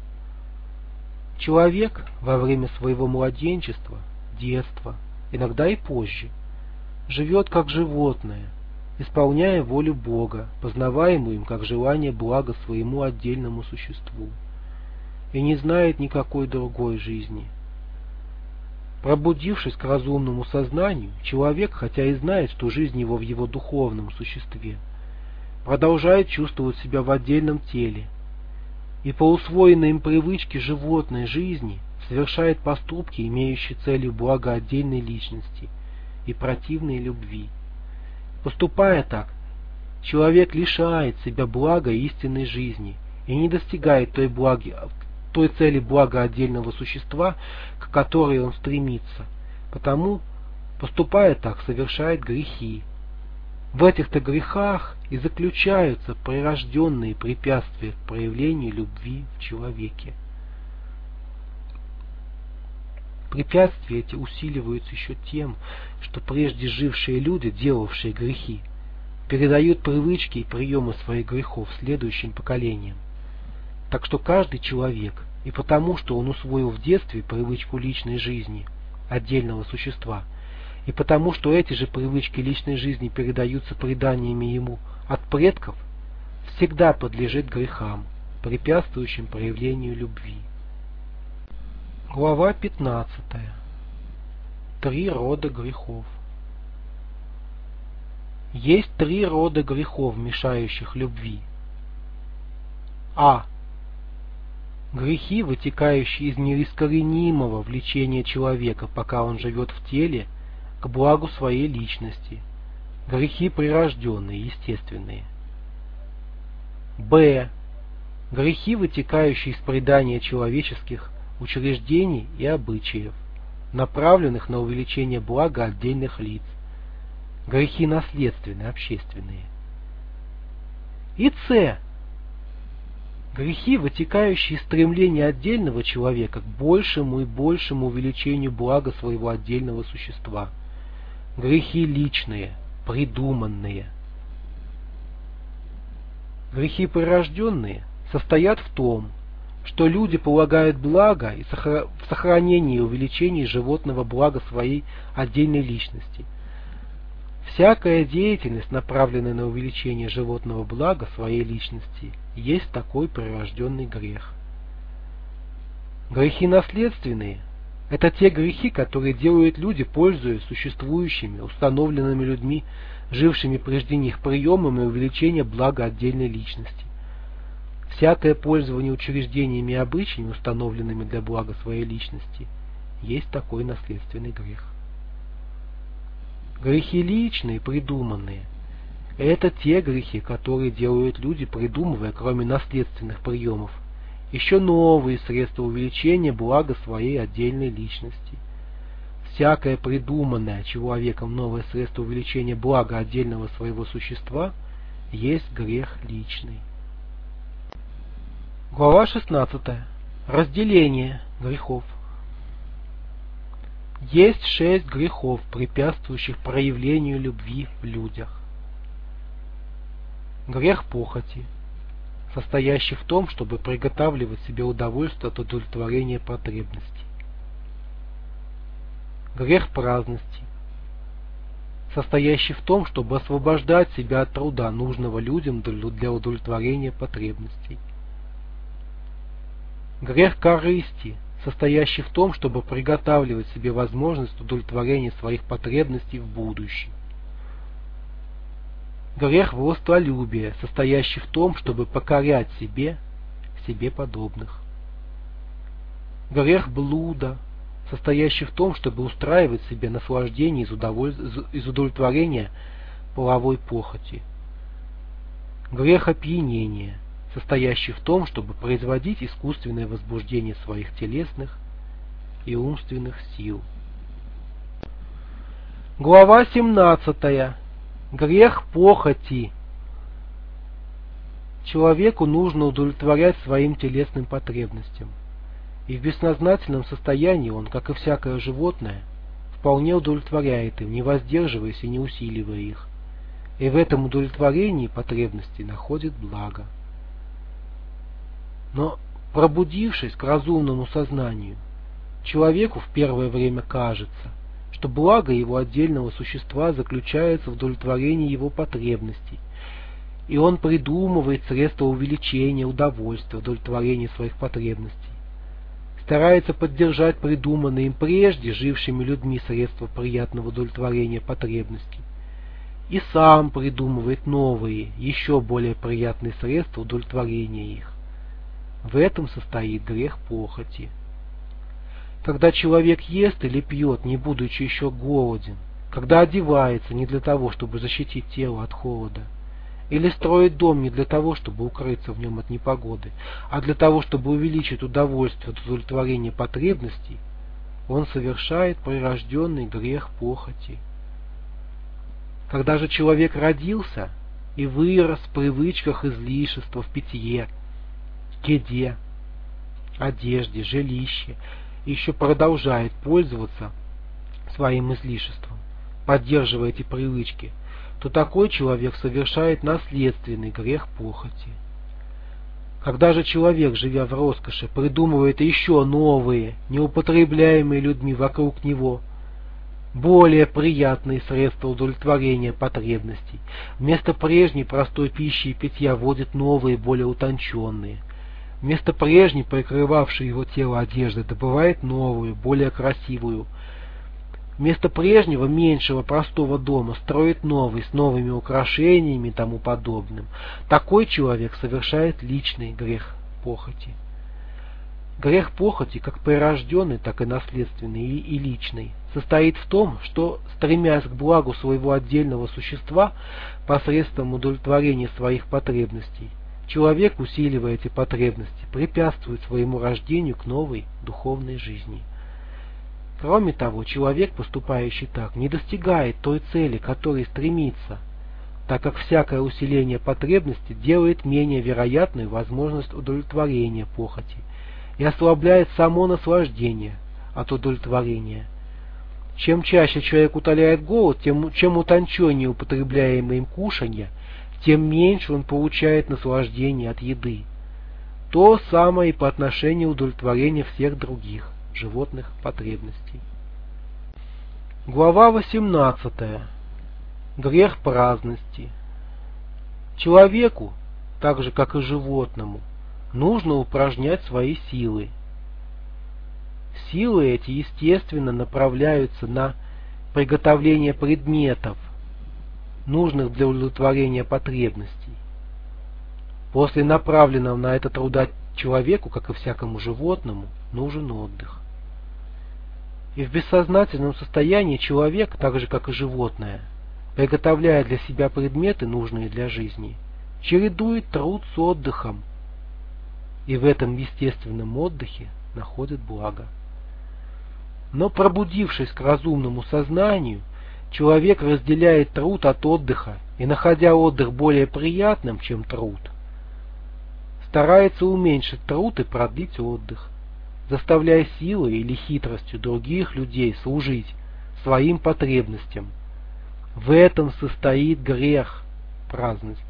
Человек во время своего младенчества, детства, иногда и позже, живет как животное, исполняя волю Бога, познаваемую им как желание блага своему отдельному существу, и не знает никакой другой жизни. Пробудившись к разумному сознанию, человек, хотя и знает, что жизнь его в его духовном существе, продолжает чувствовать себя в отдельном теле и по усвоенной им привычке животной жизни совершает поступки, имеющие целью блага отдельной личности и противной любви. Поступая так, человек лишает себя блага истинной жизни и не достигает той, благи, той цели блага отдельного существа, к которой он стремится, потому, поступая так, совершает грехи. В этих-то грехах и заключаются прирожденные препятствия к проявлению любви в человеке. Препятствия эти усиливаются еще тем, что прежде жившие люди, делавшие грехи, передают привычки и приемы своих грехов следующим поколениям. Так что каждый человек, и потому, что он усвоил в детстве привычку личной жизни отдельного существа, и потому, что эти же привычки личной жизни передаются преданиями ему от предков, всегда подлежит грехам, препятствующим проявлению любви. Глава пятнадцатая. Три рода грехов. Есть три рода грехов, мешающих любви. А. Грехи, вытекающие из неискоренимого влечения человека, пока он живет в теле, к благу своей личности. Грехи прирожденные, естественные. Б. Грехи, вытекающие из предания человеческих учреждений и обычаев, направленных на увеличение блага отдельных лиц. Грехи наследственные, общественные. И С. Грехи, вытекающие из стремления отдельного человека к большему и большему увеличению блага своего отдельного существа. Грехи личные, придуманные. Грехи прирожденные состоят в том, что люди полагают благо и в сохранении и увеличении животного блага своей отдельной личности. Всякая деятельность, направленная на увеличение животного блага своей личности, есть такой прирожденный грех. Грехи наследственные – это те грехи, которые делают люди, пользуясь существующими, установленными людьми, жившими прежде них приемами увеличения блага отдельной личности. Всякое пользование учреждениями и обычаями, установленными для блага своей личности, есть такой наследственный грех. Грехи личные, придуманные – это те грехи, которые делают люди, придумывая, кроме наследственных приемов, еще новые средства увеличения блага своей отдельной личности. Всякое придуманное человеком новое средство увеличения блага отдельного своего существа есть грех личный. Глава шестнадцатая. Разделение грехов. Есть шесть грехов, препятствующих проявлению любви в людях. Грех похоти, состоящий в том, чтобы приготавливать себе удовольствие от удовлетворения потребностей. Грех праздности, состоящий в том, чтобы освобождать себя от труда, нужного людям для удовлетворения потребностей. Грех корысти, состоящий в том, чтобы приготавливать себе возможность удовлетворения своих потребностей в будущем. Грех властолюбия, состоящий в том, чтобы покорять себе, себе подобных. Грех блуда, состоящий в том, чтобы устраивать себе наслаждение из, удоволь... из удовлетворения половой похоти. Грех опьянения, состоящий в том, чтобы производить искусственное возбуждение своих телесных и умственных сил. Глава семнадцатая. Грех похоти. Человеку нужно удовлетворять своим телесным потребностям, и в бессознательном состоянии он, как и всякое животное, вполне удовлетворяет им, не воздерживаясь и не усиливая их, и в этом удовлетворении потребностей находит благо. Но, пробудившись к разумному сознанию, человеку в первое время кажется, что благо его отдельного существа заключается в удовлетворении его потребностей, и он придумывает средства увеличения удовольствия, удовлетворения своих потребностей, старается поддержать придуманные им прежде жившими людьми средства приятного удовлетворения потребностей, и сам придумывает новые, еще более приятные средства удовлетворения их. В этом состоит грех похоти. Когда человек ест или пьет, не будучи еще голоден, когда одевается не для того, чтобы защитить тело от холода, или строит дом не для того, чтобы укрыться в нем от непогоды, а для того, чтобы увеличить удовольствие от удовлетворения потребностей, он совершает прирожденный грех похоти. Когда же человек родился и вырос в привычках излишества в питье, еде, одежде, жилище, и еще продолжает пользоваться своим излишеством, поддерживая эти привычки, то такой человек совершает наследственный грех похоти. Когда же человек, живя в роскоши, придумывает еще новые, неупотребляемые людьми вокруг него, более приятные средства удовлетворения потребностей, вместо прежней простой пищи и питья вводит новые, более утонченные, вместо прежней, прикрывавшей его тело одежды, добывает новую, более красивую. Вместо прежнего, меньшего, простого дома строит новый, с новыми украшениями и тому подобным. Такой человек совершает личный грех похоти. Грех похоти, как прирожденный, так и наследственный и, и личный, состоит в том, что, стремясь к благу своего отдельного существа посредством удовлетворения своих потребностей, человек, усиливая эти потребности, препятствует своему рождению к новой духовной жизни. Кроме того, человек, поступающий так, не достигает той цели, к которой стремится, так как всякое усиление потребности делает менее вероятной возможность удовлетворения похоти и ослабляет само наслаждение от удовлетворения. Чем чаще человек утоляет голод, тем, чем утонченнее употребляемое им кушанье, тем меньше он получает наслаждение от еды. То самое и по отношению удовлетворения всех других животных потребностей. Глава восемнадцатая. Грех праздности. Человеку, так же как и животному, нужно упражнять свои силы. Силы эти, естественно, направляются на приготовление предметов, нужных для удовлетворения потребностей. После направленного на это труда человеку, как и всякому животному, нужен отдых. И в бессознательном состоянии человек, так же как и животное, приготовляя для себя предметы, нужные для жизни, чередует труд с отдыхом, и в этом естественном отдыхе находит благо. Но, пробудившись к разумному сознанию, человек разделяет труд от отдыха и, находя отдых более приятным, чем труд, старается уменьшить труд и продлить отдых, заставляя силой или хитростью других людей служить своим потребностям. В этом состоит грех праздности.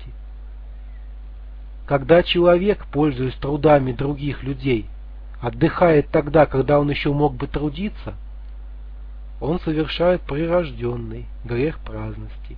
Когда человек, пользуясь трудами других людей, отдыхает тогда, когда он еще мог бы трудиться, он совершает прирожденный грех праздности.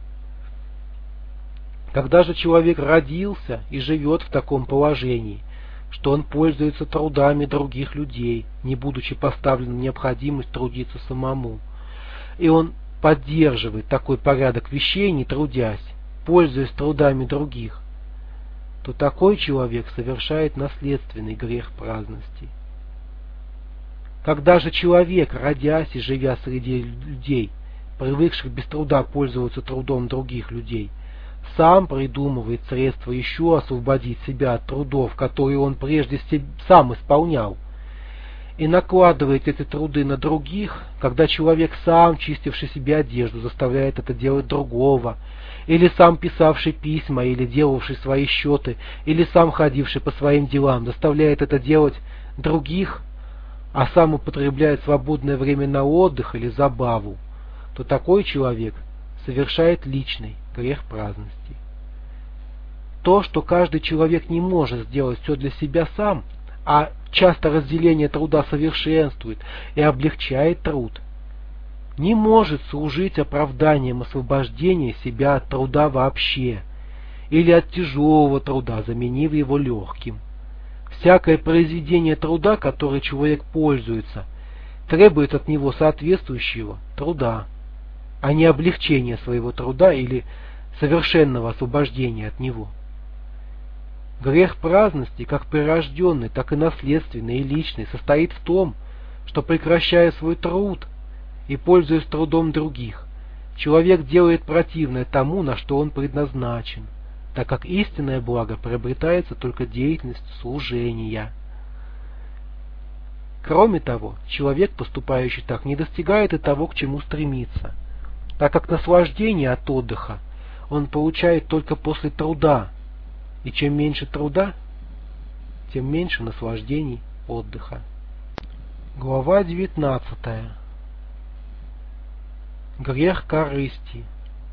Когда же человек родился и живет в таком положении, что он пользуется трудами других людей, не будучи поставлен в необходимость трудиться самому, и он поддерживает такой порядок вещей, не трудясь, пользуясь трудами других, то такой человек совершает наследственный грех праздности. Когда же человек, родясь и живя среди людей, привыкших без труда пользоваться трудом других людей, сам придумывает средства еще освободить себя от трудов, которые он прежде сам исполнял, и накладывает эти труды на других, когда человек сам, чистивший себе одежду, заставляет это делать другого, или сам писавший письма, или делавший свои счеты, или сам ходивший по своим делам, заставляет это делать других, а сам употребляет свободное время на отдых или забаву, то такой человек совершает личный грех праздности. То, что каждый человек не может сделать все для себя сам, а часто разделение труда совершенствует и облегчает труд, не может служить оправданием освобождения себя от труда вообще или от тяжелого труда, заменив его легким. Всякое произведение труда, которое человек пользуется, требует от него соответствующего труда, а не облегчения своего труда или совершенного освобождения от него. Грех праздности, как прирожденный, так и наследственный и личный, состоит в том, что, прекращая свой труд и пользуясь трудом других, человек делает противное тому, на что он предназначен, так как истинное благо приобретается только деятельностью служения. Кроме того, человек, поступающий так, не достигает и того, к чему стремится, так как наслаждение от отдыха он получает только после труда, и чем меньше труда, тем меньше наслаждений отдыха. Глава девятнадцатая. Грех корысти.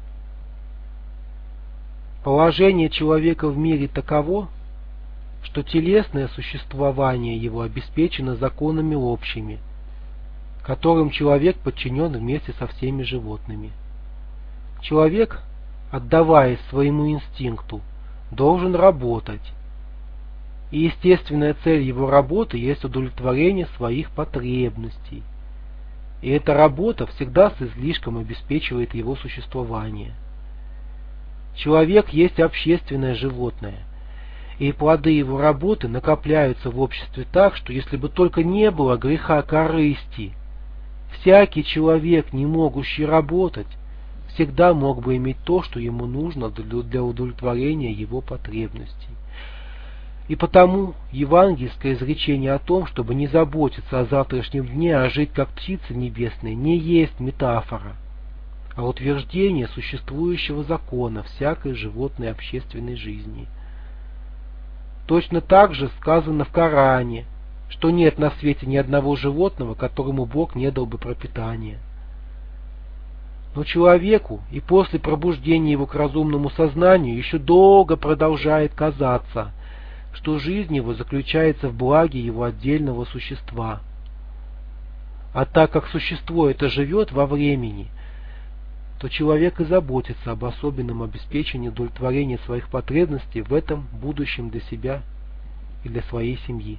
Положение человека в мире таково, что телесное существование его обеспечено законами общими, которым человек подчинен вместе со всеми животными. Человек, отдаваясь своему инстинкту, должен работать, и естественная цель его работы есть удовлетворение своих потребностей, и эта работа всегда с излишком обеспечивает его существование. Человек есть общественное животное, и плоды его работы накопляются в обществе так, что если бы только не было греха корысти, всякий человек, не могущий работать, всегда мог бы иметь то, что ему нужно для удовлетворения его потребностей. И потому евангельское изречение о том, чтобы не заботиться о завтрашнем дне, а жить как птицы небесные, не есть метафора, а утверждение существующего закона всякой животной общественной жизни. Точно так же сказано в Коране, что нет на свете ни одного животного, которому Бог не дал бы пропитания. Но человеку и после пробуждения его к разумному сознанию еще долго продолжает казаться, что жизнь его заключается в благе его отдельного существа. А так как существо это живет во времени, то человек и заботится об особенном обеспечении удовлетворения своих потребностей в этом будущем для себя и для своей семьи.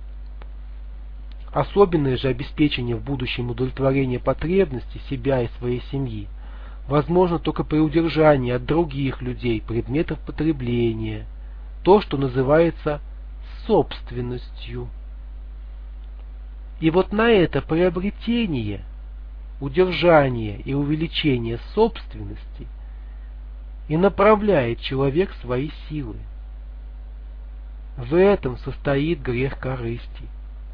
Особенное же обеспечение в будущем удовлетворения потребностей себя и своей семьи возможно только при удержании от других людей предметов потребления, то, что называется собственностью. И вот на это приобретение, удержание и увеличение собственности и направляет человек свои силы. В этом состоит грех корысти.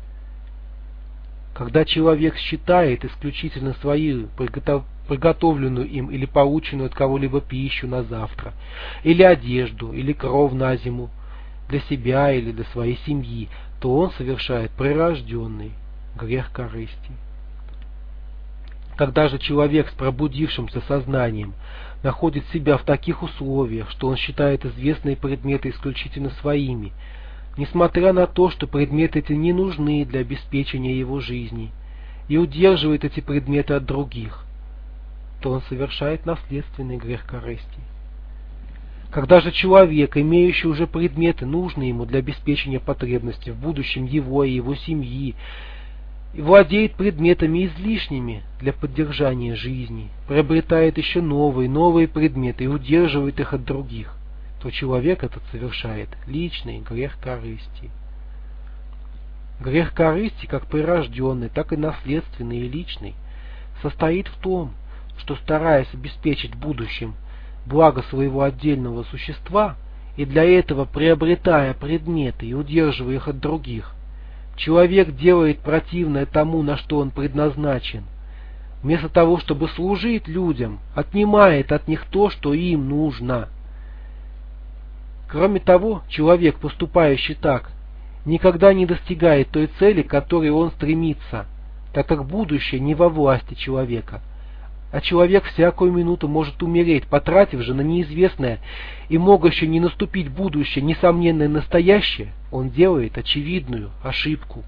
Когда человек считает исключительно свою приготовленную им или полученную от кого-либо пищу на завтра, или одежду, или кров на зиму, для себя или для своей семьи, то он совершает прирожденный грех корысти. Когда же человек с пробудившимся сознанием находит себя в таких условиях, что он считает известные предметы исключительно своими, несмотря на то, что предметы эти не нужны для обеспечения его жизни, и удерживает эти предметы от других, то он совершает наследственный грех корысти. Когда же человек, имеющий уже предметы, нужные ему для обеспечения потребностей в будущем его и его семьи, и владеет предметами излишними для поддержания жизни, приобретает еще новые, новые предметы и удерживает их от других, то человек этот совершает личный грех корысти. Грех корысти, как прирожденный, так и наследственный и личный, состоит в том, что, стараясь обеспечить будущим благо своего отдельного существа, и для этого приобретая предметы и удерживая их от других, человек делает противное тому, на что он предназначен. Вместо того, чтобы служить людям, отнимает от них то, что им нужно. Кроме того, человек, поступающий так, никогда не достигает той цели, к которой он стремится, так как будущее не во власти человека, а человек всякую минуту может умереть, потратив же на неизвестное и могущее не наступить будущее, несомненное настоящее, он делает очевидную ошибку.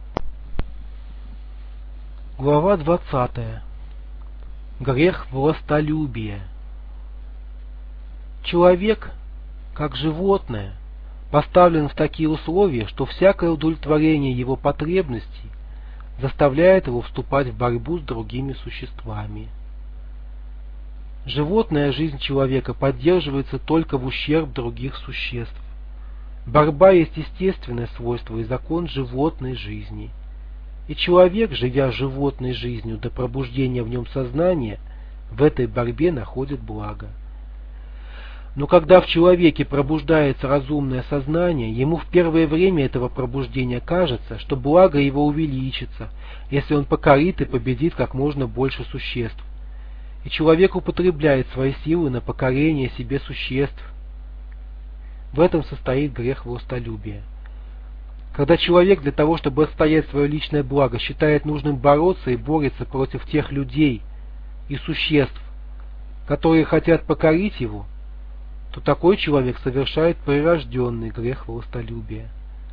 Глава двадцатая. Грех властолюбия. Человек, как животное, поставлен в такие условия, что всякое удовлетворение его потребностей заставляет его вступать в борьбу с другими существами. Животная жизнь человека поддерживается только в ущерб других существ. Борьба есть естественное свойство и закон животной жизни. И человек, живя животной жизнью до пробуждения в нем сознания, в этой борьбе находит благо. Но когда в человеке пробуждается разумное сознание, ему в первое время этого пробуждения кажется, что благо его увеличится, если он покорит и победит как можно больше существ. И человек употребляет свои силы на покорение себе существ. В этом состоит грех властолюбия. Когда человек для того, чтобы отстоять свое личное благо, считает нужным бороться и борется против тех людей и существ, которые хотят покорить его, то такой человек совершает прирожденный грех властолюбия.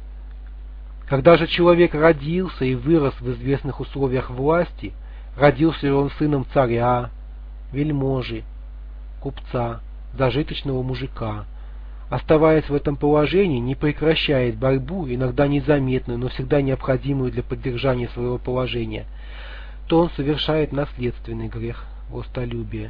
Когда же человек родился и вырос в известных условиях власти, родился ли он сыном царя, вельможи, купца, зажиточного мужика, оставаясь в этом положении, не прекращает борьбу, иногда незаметную, но всегда необходимую для поддержания своего положения, то он совершает наследственный грех властолюбия.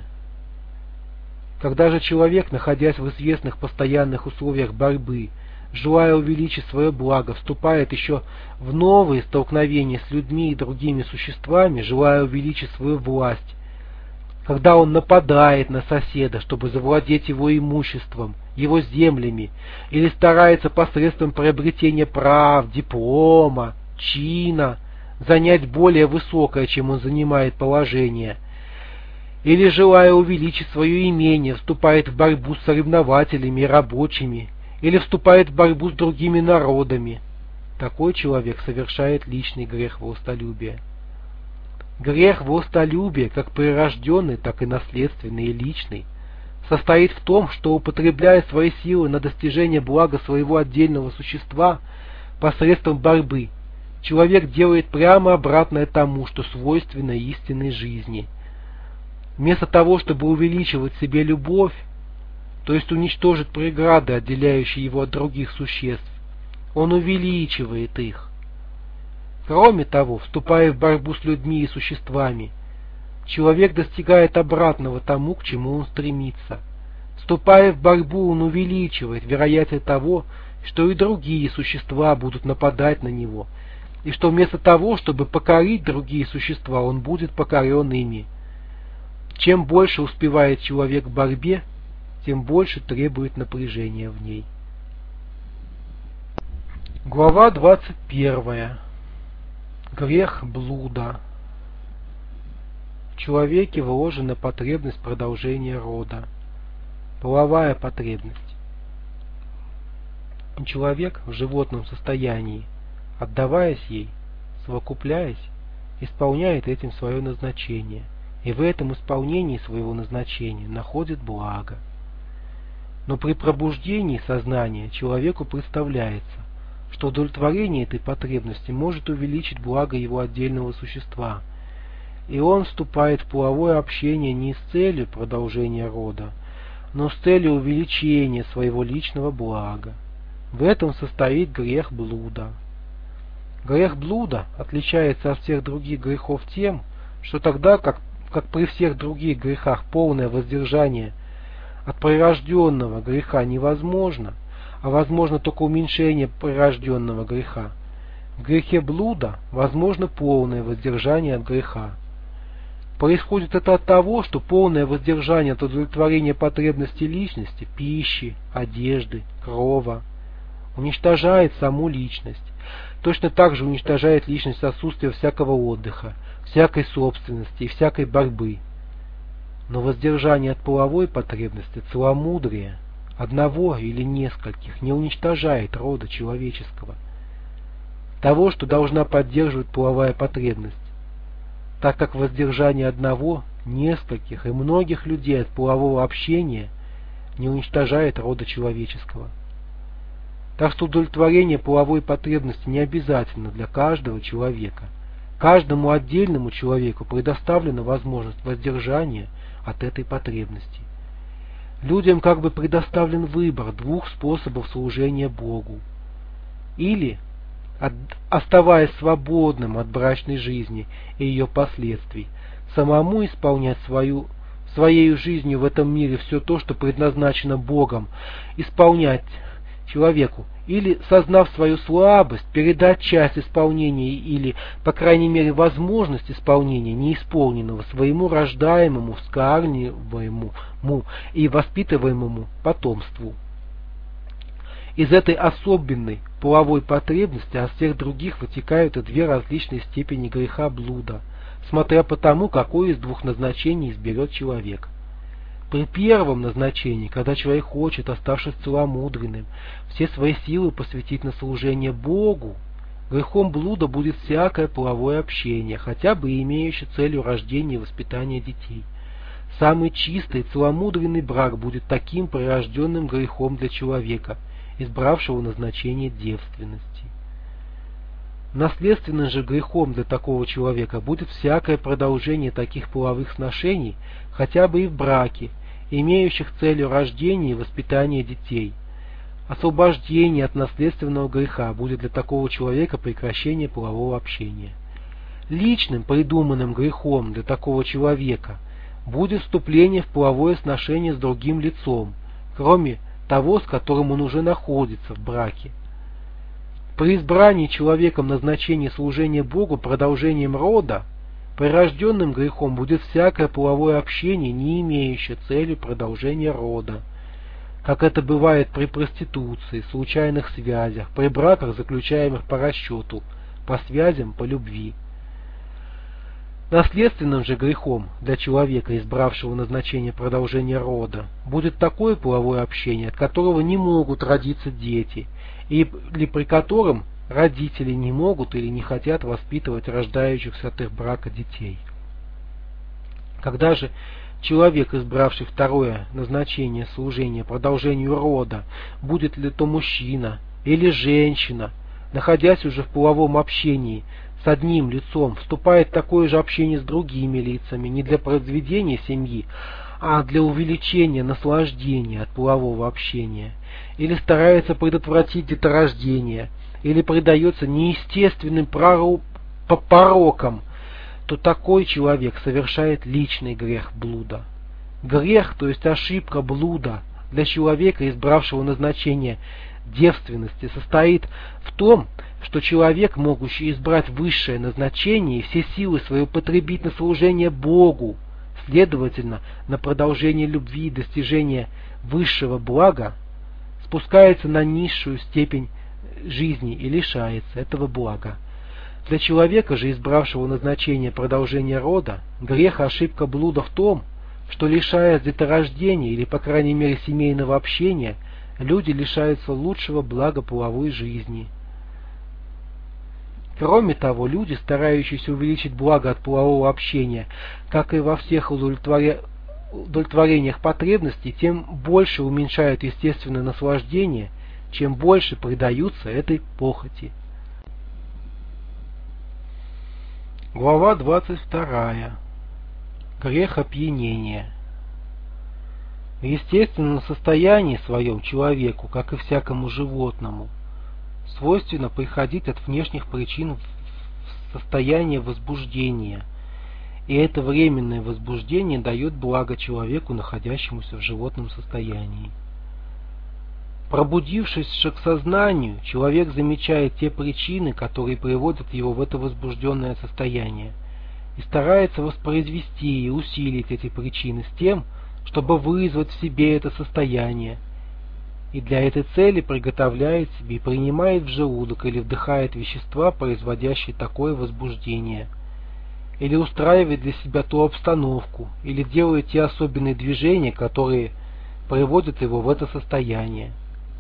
Когда же человек, находясь в известных постоянных условиях борьбы, желая увеличить свое благо, вступает еще в новые столкновения с людьми и другими существами, желая увеличить свою власть, когда он нападает на соседа, чтобы завладеть его имуществом, его землями, или старается посредством приобретения прав, диплома, чина занять более высокое, чем он занимает положение, или, желая увеличить свое имение, вступает в борьбу с соревнователями и рабочими, или вступает в борьбу с другими народами, такой человек совершает личный грех властолюбия. Грех властолюбия, как прирожденный, так и наследственный и личный, состоит в том, что, употребляя свои силы на достижение блага своего отдельного существа посредством борьбы, человек делает прямо обратное тому, что свойственно истинной жизни. Вместо того, чтобы увеличивать себе любовь, то есть уничтожить преграды, отделяющие его от других существ, он увеличивает их. Кроме того, вступая в борьбу с людьми и существами, человек достигает обратного тому, к чему он стремится. Вступая в борьбу, он увеличивает вероятность того, что и другие существа будут нападать на него, и что вместо того, чтобы покорить другие существа, он будет покорен ими. Чем больше успевает человек в борьбе, тем больше требует напряжения в ней. Глава двадцать первая. Грех блуда. В человеке вложена потребность продолжения рода, половая потребность. Человек в животном состоянии, отдаваясь ей, совокупляясь, исполняет этим свое назначение, и в этом исполнении своего назначения находит благо. Но при пробуждении сознания человеку представляется, что удовлетворение этой потребности может увеличить благо его отдельного существа, и он вступает в половое общение не с целью продолжения рода, но с целью увеличения своего личного блага. В этом состоит грех блуда. Грех блуда отличается от всех других грехов тем, что тогда, как, как при всех других грехах полное воздержание от прирожденного греха невозможно, а возможно только уменьшение прирожденного греха, в грехе блуда возможно полное воздержание от греха. Происходит это от того, что полное воздержание от удовлетворения потребностей личности, пищи, одежды, крова, уничтожает саму личность. Точно так же уничтожает личность отсутствие всякого отдыха, всякой собственности и всякой борьбы. Но воздержание от половой потребности, целомудрия, одного или нескольких, не уничтожает рода человеческого, того, что должна поддерживать половая потребность, так как воздержание одного, нескольких и многих людей от полового общения не уничтожает рода человеческого. Так что удовлетворение половой потребности не обязательно для каждого человека. Каждому отдельному человеку предоставлена возможность воздержания от этой потребности. Людям как бы предоставлен выбор двух способов служения Богу. Или, от, оставаясь свободным от брачной жизни и ее последствий, самому исполнять свою, своей жизнью в этом мире все то, что предназначено Богом, исполнять человеку, или, сознав свою слабость, передать часть исполнения или, по крайней мере, возможность исполнения неисполненного своему рождаемому, вскармливаемому и воспитываемому потомству. Из этой особенной половой потребности от всех других вытекают и две различные степени греха блуда, смотря по тому, какое из двух назначений изберет человек. При первом назначении, когда человек хочет, оставшись целомудренным, все свои силы посвятить на служение Богу, грехом блуда будет всякое половое общение, хотя бы и имеющее целью рождения и воспитания детей. Самый чистый и целомудренный брак будет таким прирожденным грехом для человека, избравшего назначение девственности. Наследственным же грехом для такого человека будет всякое продолжение таких половых сношений, хотя бы и в браке, имеющих целью рождения и воспитания детей. Освобождение от наследственного греха будет для такого человека прекращение полового общения. Личным придуманным грехом для такого человека будет вступление в половое сношение с другим лицом, кроме того, с которым он уже находится в браке. При избрании человеком назначения служения Богу продолжением рода, прирожденным грехом будет всякое половое общение, не имеющее цели продолжения рода, как это бывает при проституции, случайных связях, при браках, заключаемых по расчету, по связям по любви. Наследственным же грехом для человека, избравшего назначение продолжения рода, будет такое половое общение, от которого не могут родиться дети, или при котором родители не могут или не хотят воспитывать рождающихся от их брака детей. Когда же человек, избравший второе назначение служения продолжению рода, будет ли то мужчина или женщина, находясь уже в половом общении с одним лицом, вступает в такое же общение с другими лицами не для произведения семьи, а для увеличения наслаждения от полового общения, или старается предотвратить деторождение, или предается неестественным порокам, то такой человек совершает личный грех блуда. Грех, то есть ошибка блуда для человека, избравшего назначение девственности, состоит в том, что человек, могущий избрать высшее назначение и все силы свои употребить на служение Богу, следовательно, на продолжение любви и достижение высшего блага, спускается на низшую степень жизни и лишается этого блага. Для человека же, избравшего назначение продолжения рода, грех и ошибка блуда в том, что, лишаясь деторождения или, по крайней мере, семейного общения, люди лишаются лучшего блага половой жизни. Кроме того, люди, старающиеся увеличить благо от полового общения, как и во всех удовлетворя... удовлетворениях потребностей, тем больше уменьшают естественное наслаждение, чем больше предаются этой похоти. Глава двадцать вторая. Грех опьянения. В естественном состоянии своем человеку, как и всякому животному, свойственно приходить от внешних причин в состояние возбуждения, и это временное возбуждение дает благо человеку, находящемуся в животном состоянии. Пробудившись же к сознанию, человек замечает те причины, которые приводят его в это возбужденное состояние, и старается воспроизвести и усилить эти причины с тем, чтобы вызвать в себе это состояние, и для этой цели приготовляет себе и принимает в желудок или вдыхает вещества, производящие такое возбуждение, или устраивает для себя ту обстановку, или делает те особенные движения, которые приводят его в это состояние.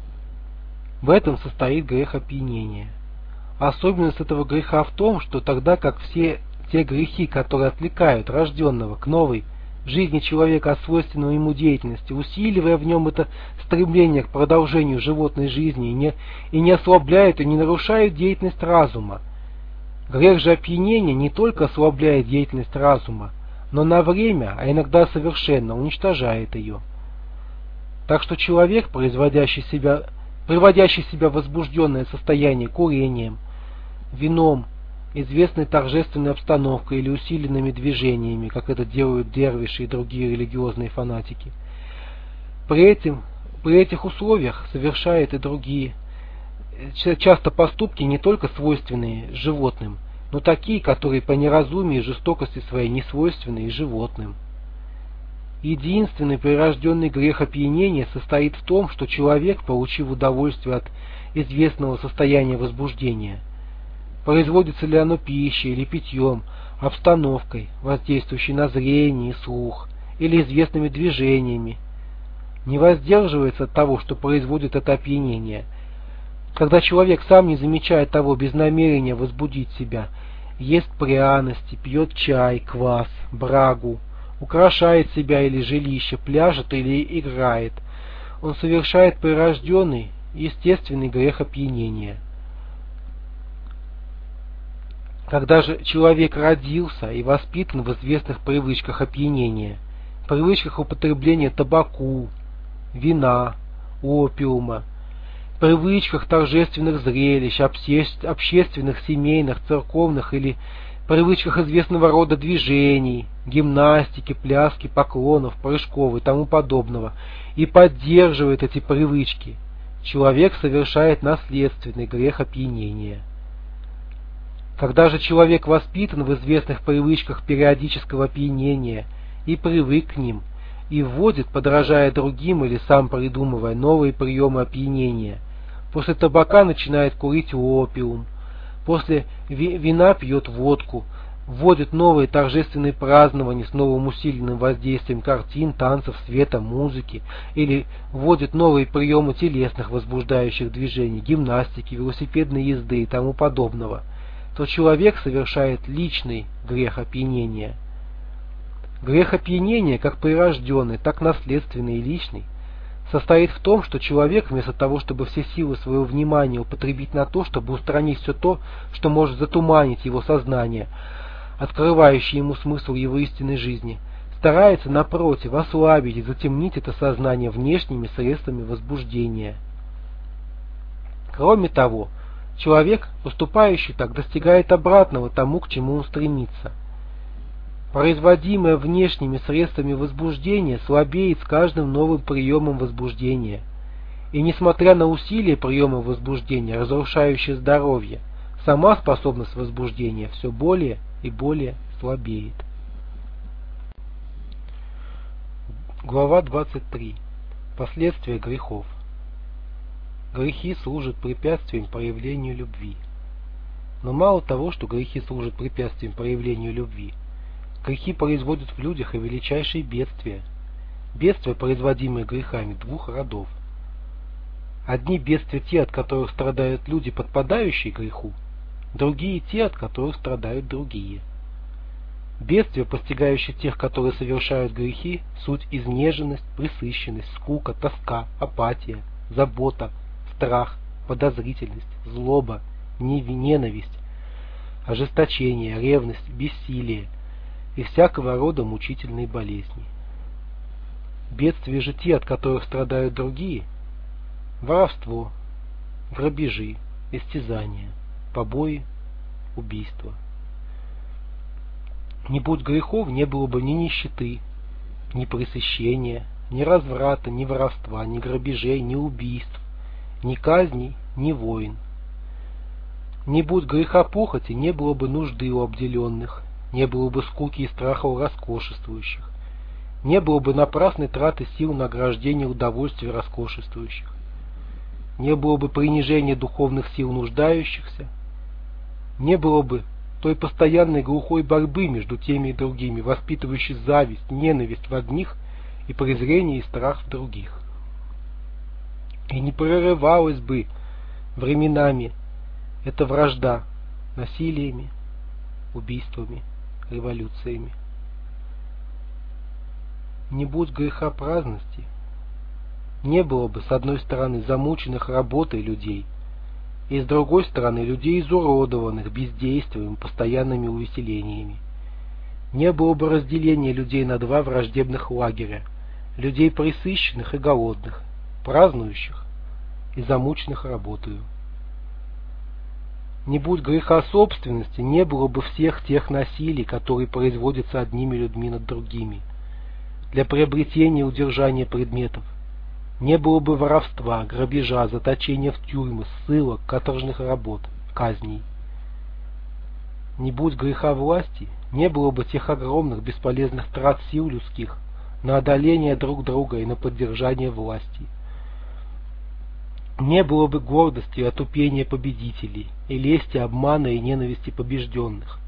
В этом состоит грех опьянения. Особенность этого греха в том, что тогда как все те грехи, которые отвлекают рожденного к новой в жизни человека от свойственной ему деятельности, усиливая в нем это стремление к продолжению животной жизни и не, и не ослабляют и не нарушают деятельность разума. Грех же опьянения не только ослабляет деятельность разума, но на время, а иногда совершенно уничтожает ее. Так что человек, производящий себя, приводящий себя в возбужденное состояние курением, вином, известной торжественной обстановкой или усиленными движениями, как это делают дервиши и другие религиозные фанатики, при, этим, при этих условиях совершает и другие, часто поступки не только свойственные животным, но такие, которые по неразумию и жестокости своей не свойственны и животным. Единственный прирожденный грех опьянения состоит в том, что человек, получив удовольствие от известного состояния возбуждения, производится ли оно пищей или питьем, обстановкой, воздействующей на зрение и слух, или известными движениями, не воздерживается от того, что производит это опьянение. Когда человек сам не замечает того без намерения возбудить себя, ест пряности, пьет чай, квас, брагу, украшает себя или жилище, пляжет или играет, он совершает прирожденный, естественный грех опьянения. Когда же человек родился и воспитан в известных привычках опьянения, привычках употребления табаку, вина, опиума, привычках торжественных зрелищ, общественных, семейных, церковных или привычках известного рода движений, гимнастики, пляски, поклонов, прыжков и тому подобного, и поддерживает эти привычки, человек совершает наследственный грех опьянения. Когда же человек воспитан в известных привычках периодического опьянения и привык к ним, и вводит, подражая другим или сам придумывая новые приемы опьянения, после табака начинает курить опиум, после вина пьет водку, вводит новые торжественные празднования с новым усиленным воздействием картин, танцев, света, музыки, или вводит новые приемы телесных возбуждающих движений, гимнастики, велосипедной езды и тому подобного, то человек совершает личный грех опьянения. Грех опьянения, как прирожденный, так наследственный и личный, состоит в том, что человек, вместо того, чтобы все силы своего внимания употребить на то, чтобы устранить все то, что может затуманить его сознание, открывающее ему смысл его истинной жизни, старается, напротив, ослабить и затемнить это сознание внешними средствами возбуждения. Кроме того, человек, поступающий так, достигает обратного тому, к чему он стремится. Производимое внешними средствами возбуждения слабеет с каждым новым приемом возбуждения, и несмотря на усилия приема возбуждения, разрушающие здоровье, сама способность возбуждения все более и более слабеет. Глава двадцать три. Последствия грехов. Грехи служат препятствием проявлению любви. Но мало того, что грехи служат препятствием проявлению любви, грехи производят в людях и величайшие бедствия. Бедствия, производимые грехами, двух родов. Одни бедствия те, от которых страдают люди, подпадающие к греху, другие те, от которых страдают другие. Бедствия, постигающие тех, которые совершают грехи, суть изнеженность, пресыщенность, скука, тоска, апатия, забота, страх, подозрительность, злоба, ненависть, ожесточение, ревность, бессилие и всякого рода мучительные болезни. Бедствия же те, от которых страдают другие, воровство, грабежи, истязания, побои, убийства. Не будь грехов, не было бы ни нищеты, ни пресыщения, ни разврата, ни воровства, ни грабежей, ни убийств, ни казней, ни войн. Не будь греха похоти, не было бы нужды у обделенных, не было бы скуки и страха у роскошествующих, не было бы напрасной траты сил на ограждение удовольствий роскошествующих, не было бы принижения духовных сил нуждающихся, не было бы той постоянной глухой борьбы между теми и другими, воспитывающей зависть, ненависть в одних и презрение и страх в других. И не прерывалась бы временами эта вражда насилиями, убийствами, революциями. Не будь греха праздности, не было бы, с одной стороны, замученных работой людей, и с другой стороны, людей изуродованных бездействием и постоянными увеселениями. Не было бы разделения людей на два враждебных лагеря, людей пресыщенных и голодных, празднующих и замученных работою. Не будь греха собственности, не было бы всех тех насилий, которые производятся одними людьми над другими, для приобретения и удержания предметов. Не было бы воровства, грабежа, заточения в тюрьмы, ссылок, каторжных работ, казней. Не будь греха власти, не было бы тех огромных бесполезных трат сил людских на одоление друг друга и на поддержание власти. Не было бы гордости и отупения победителей, и лести, обмана и ненависти побежденных.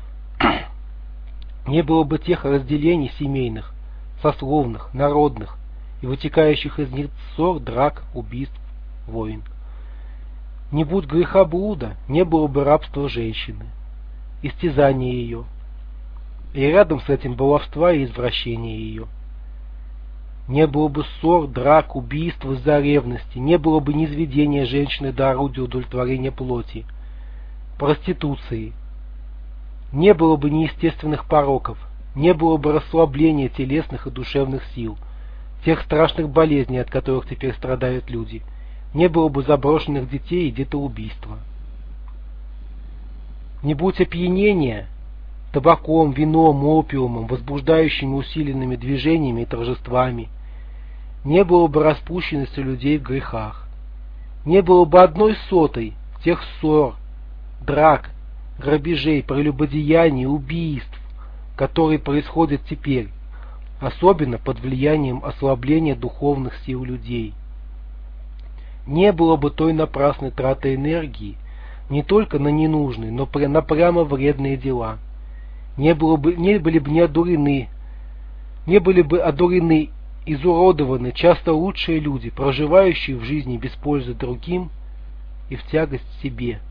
Не было бы тех разделений семейных, сословных, народных и вытекающих из них ссор, драк, убийств, войн. Не будь греха блуда, не было бы рабства женщины, истязания ее, и рядом с этим баловства и извращения ее. Не было бы ссор, драк, убийств из-за ревности, не было бы низведения женщины до орудия удовлетворения плоти, проституции, не было бы неестественных пороков, не было бы расслабления телесных и душевных сил, тех страшных болезней, от которых теперь страдают люди, не было бы заброшенных детей и детоубийства. Не будь опьянения табаком, вином, опиумом, возбуждающими усиленными движениями и торжествами, не было бы распущенности людей в грехах, не было бы одной сотой тех ссор, драк, грабежей, прелюбодеяний, убийств, которые происходят теперь, особенно под влиянием ослабления духовных сил людей. Не было бы той напрасной траты энергии не только на ненужные, но на прямо вредные дела. Не, было бы, не были бы не одурены, не были бы одурены, изуродованы часто лучшие люди, проживающие в жизни без пользы другим и в тягость себе.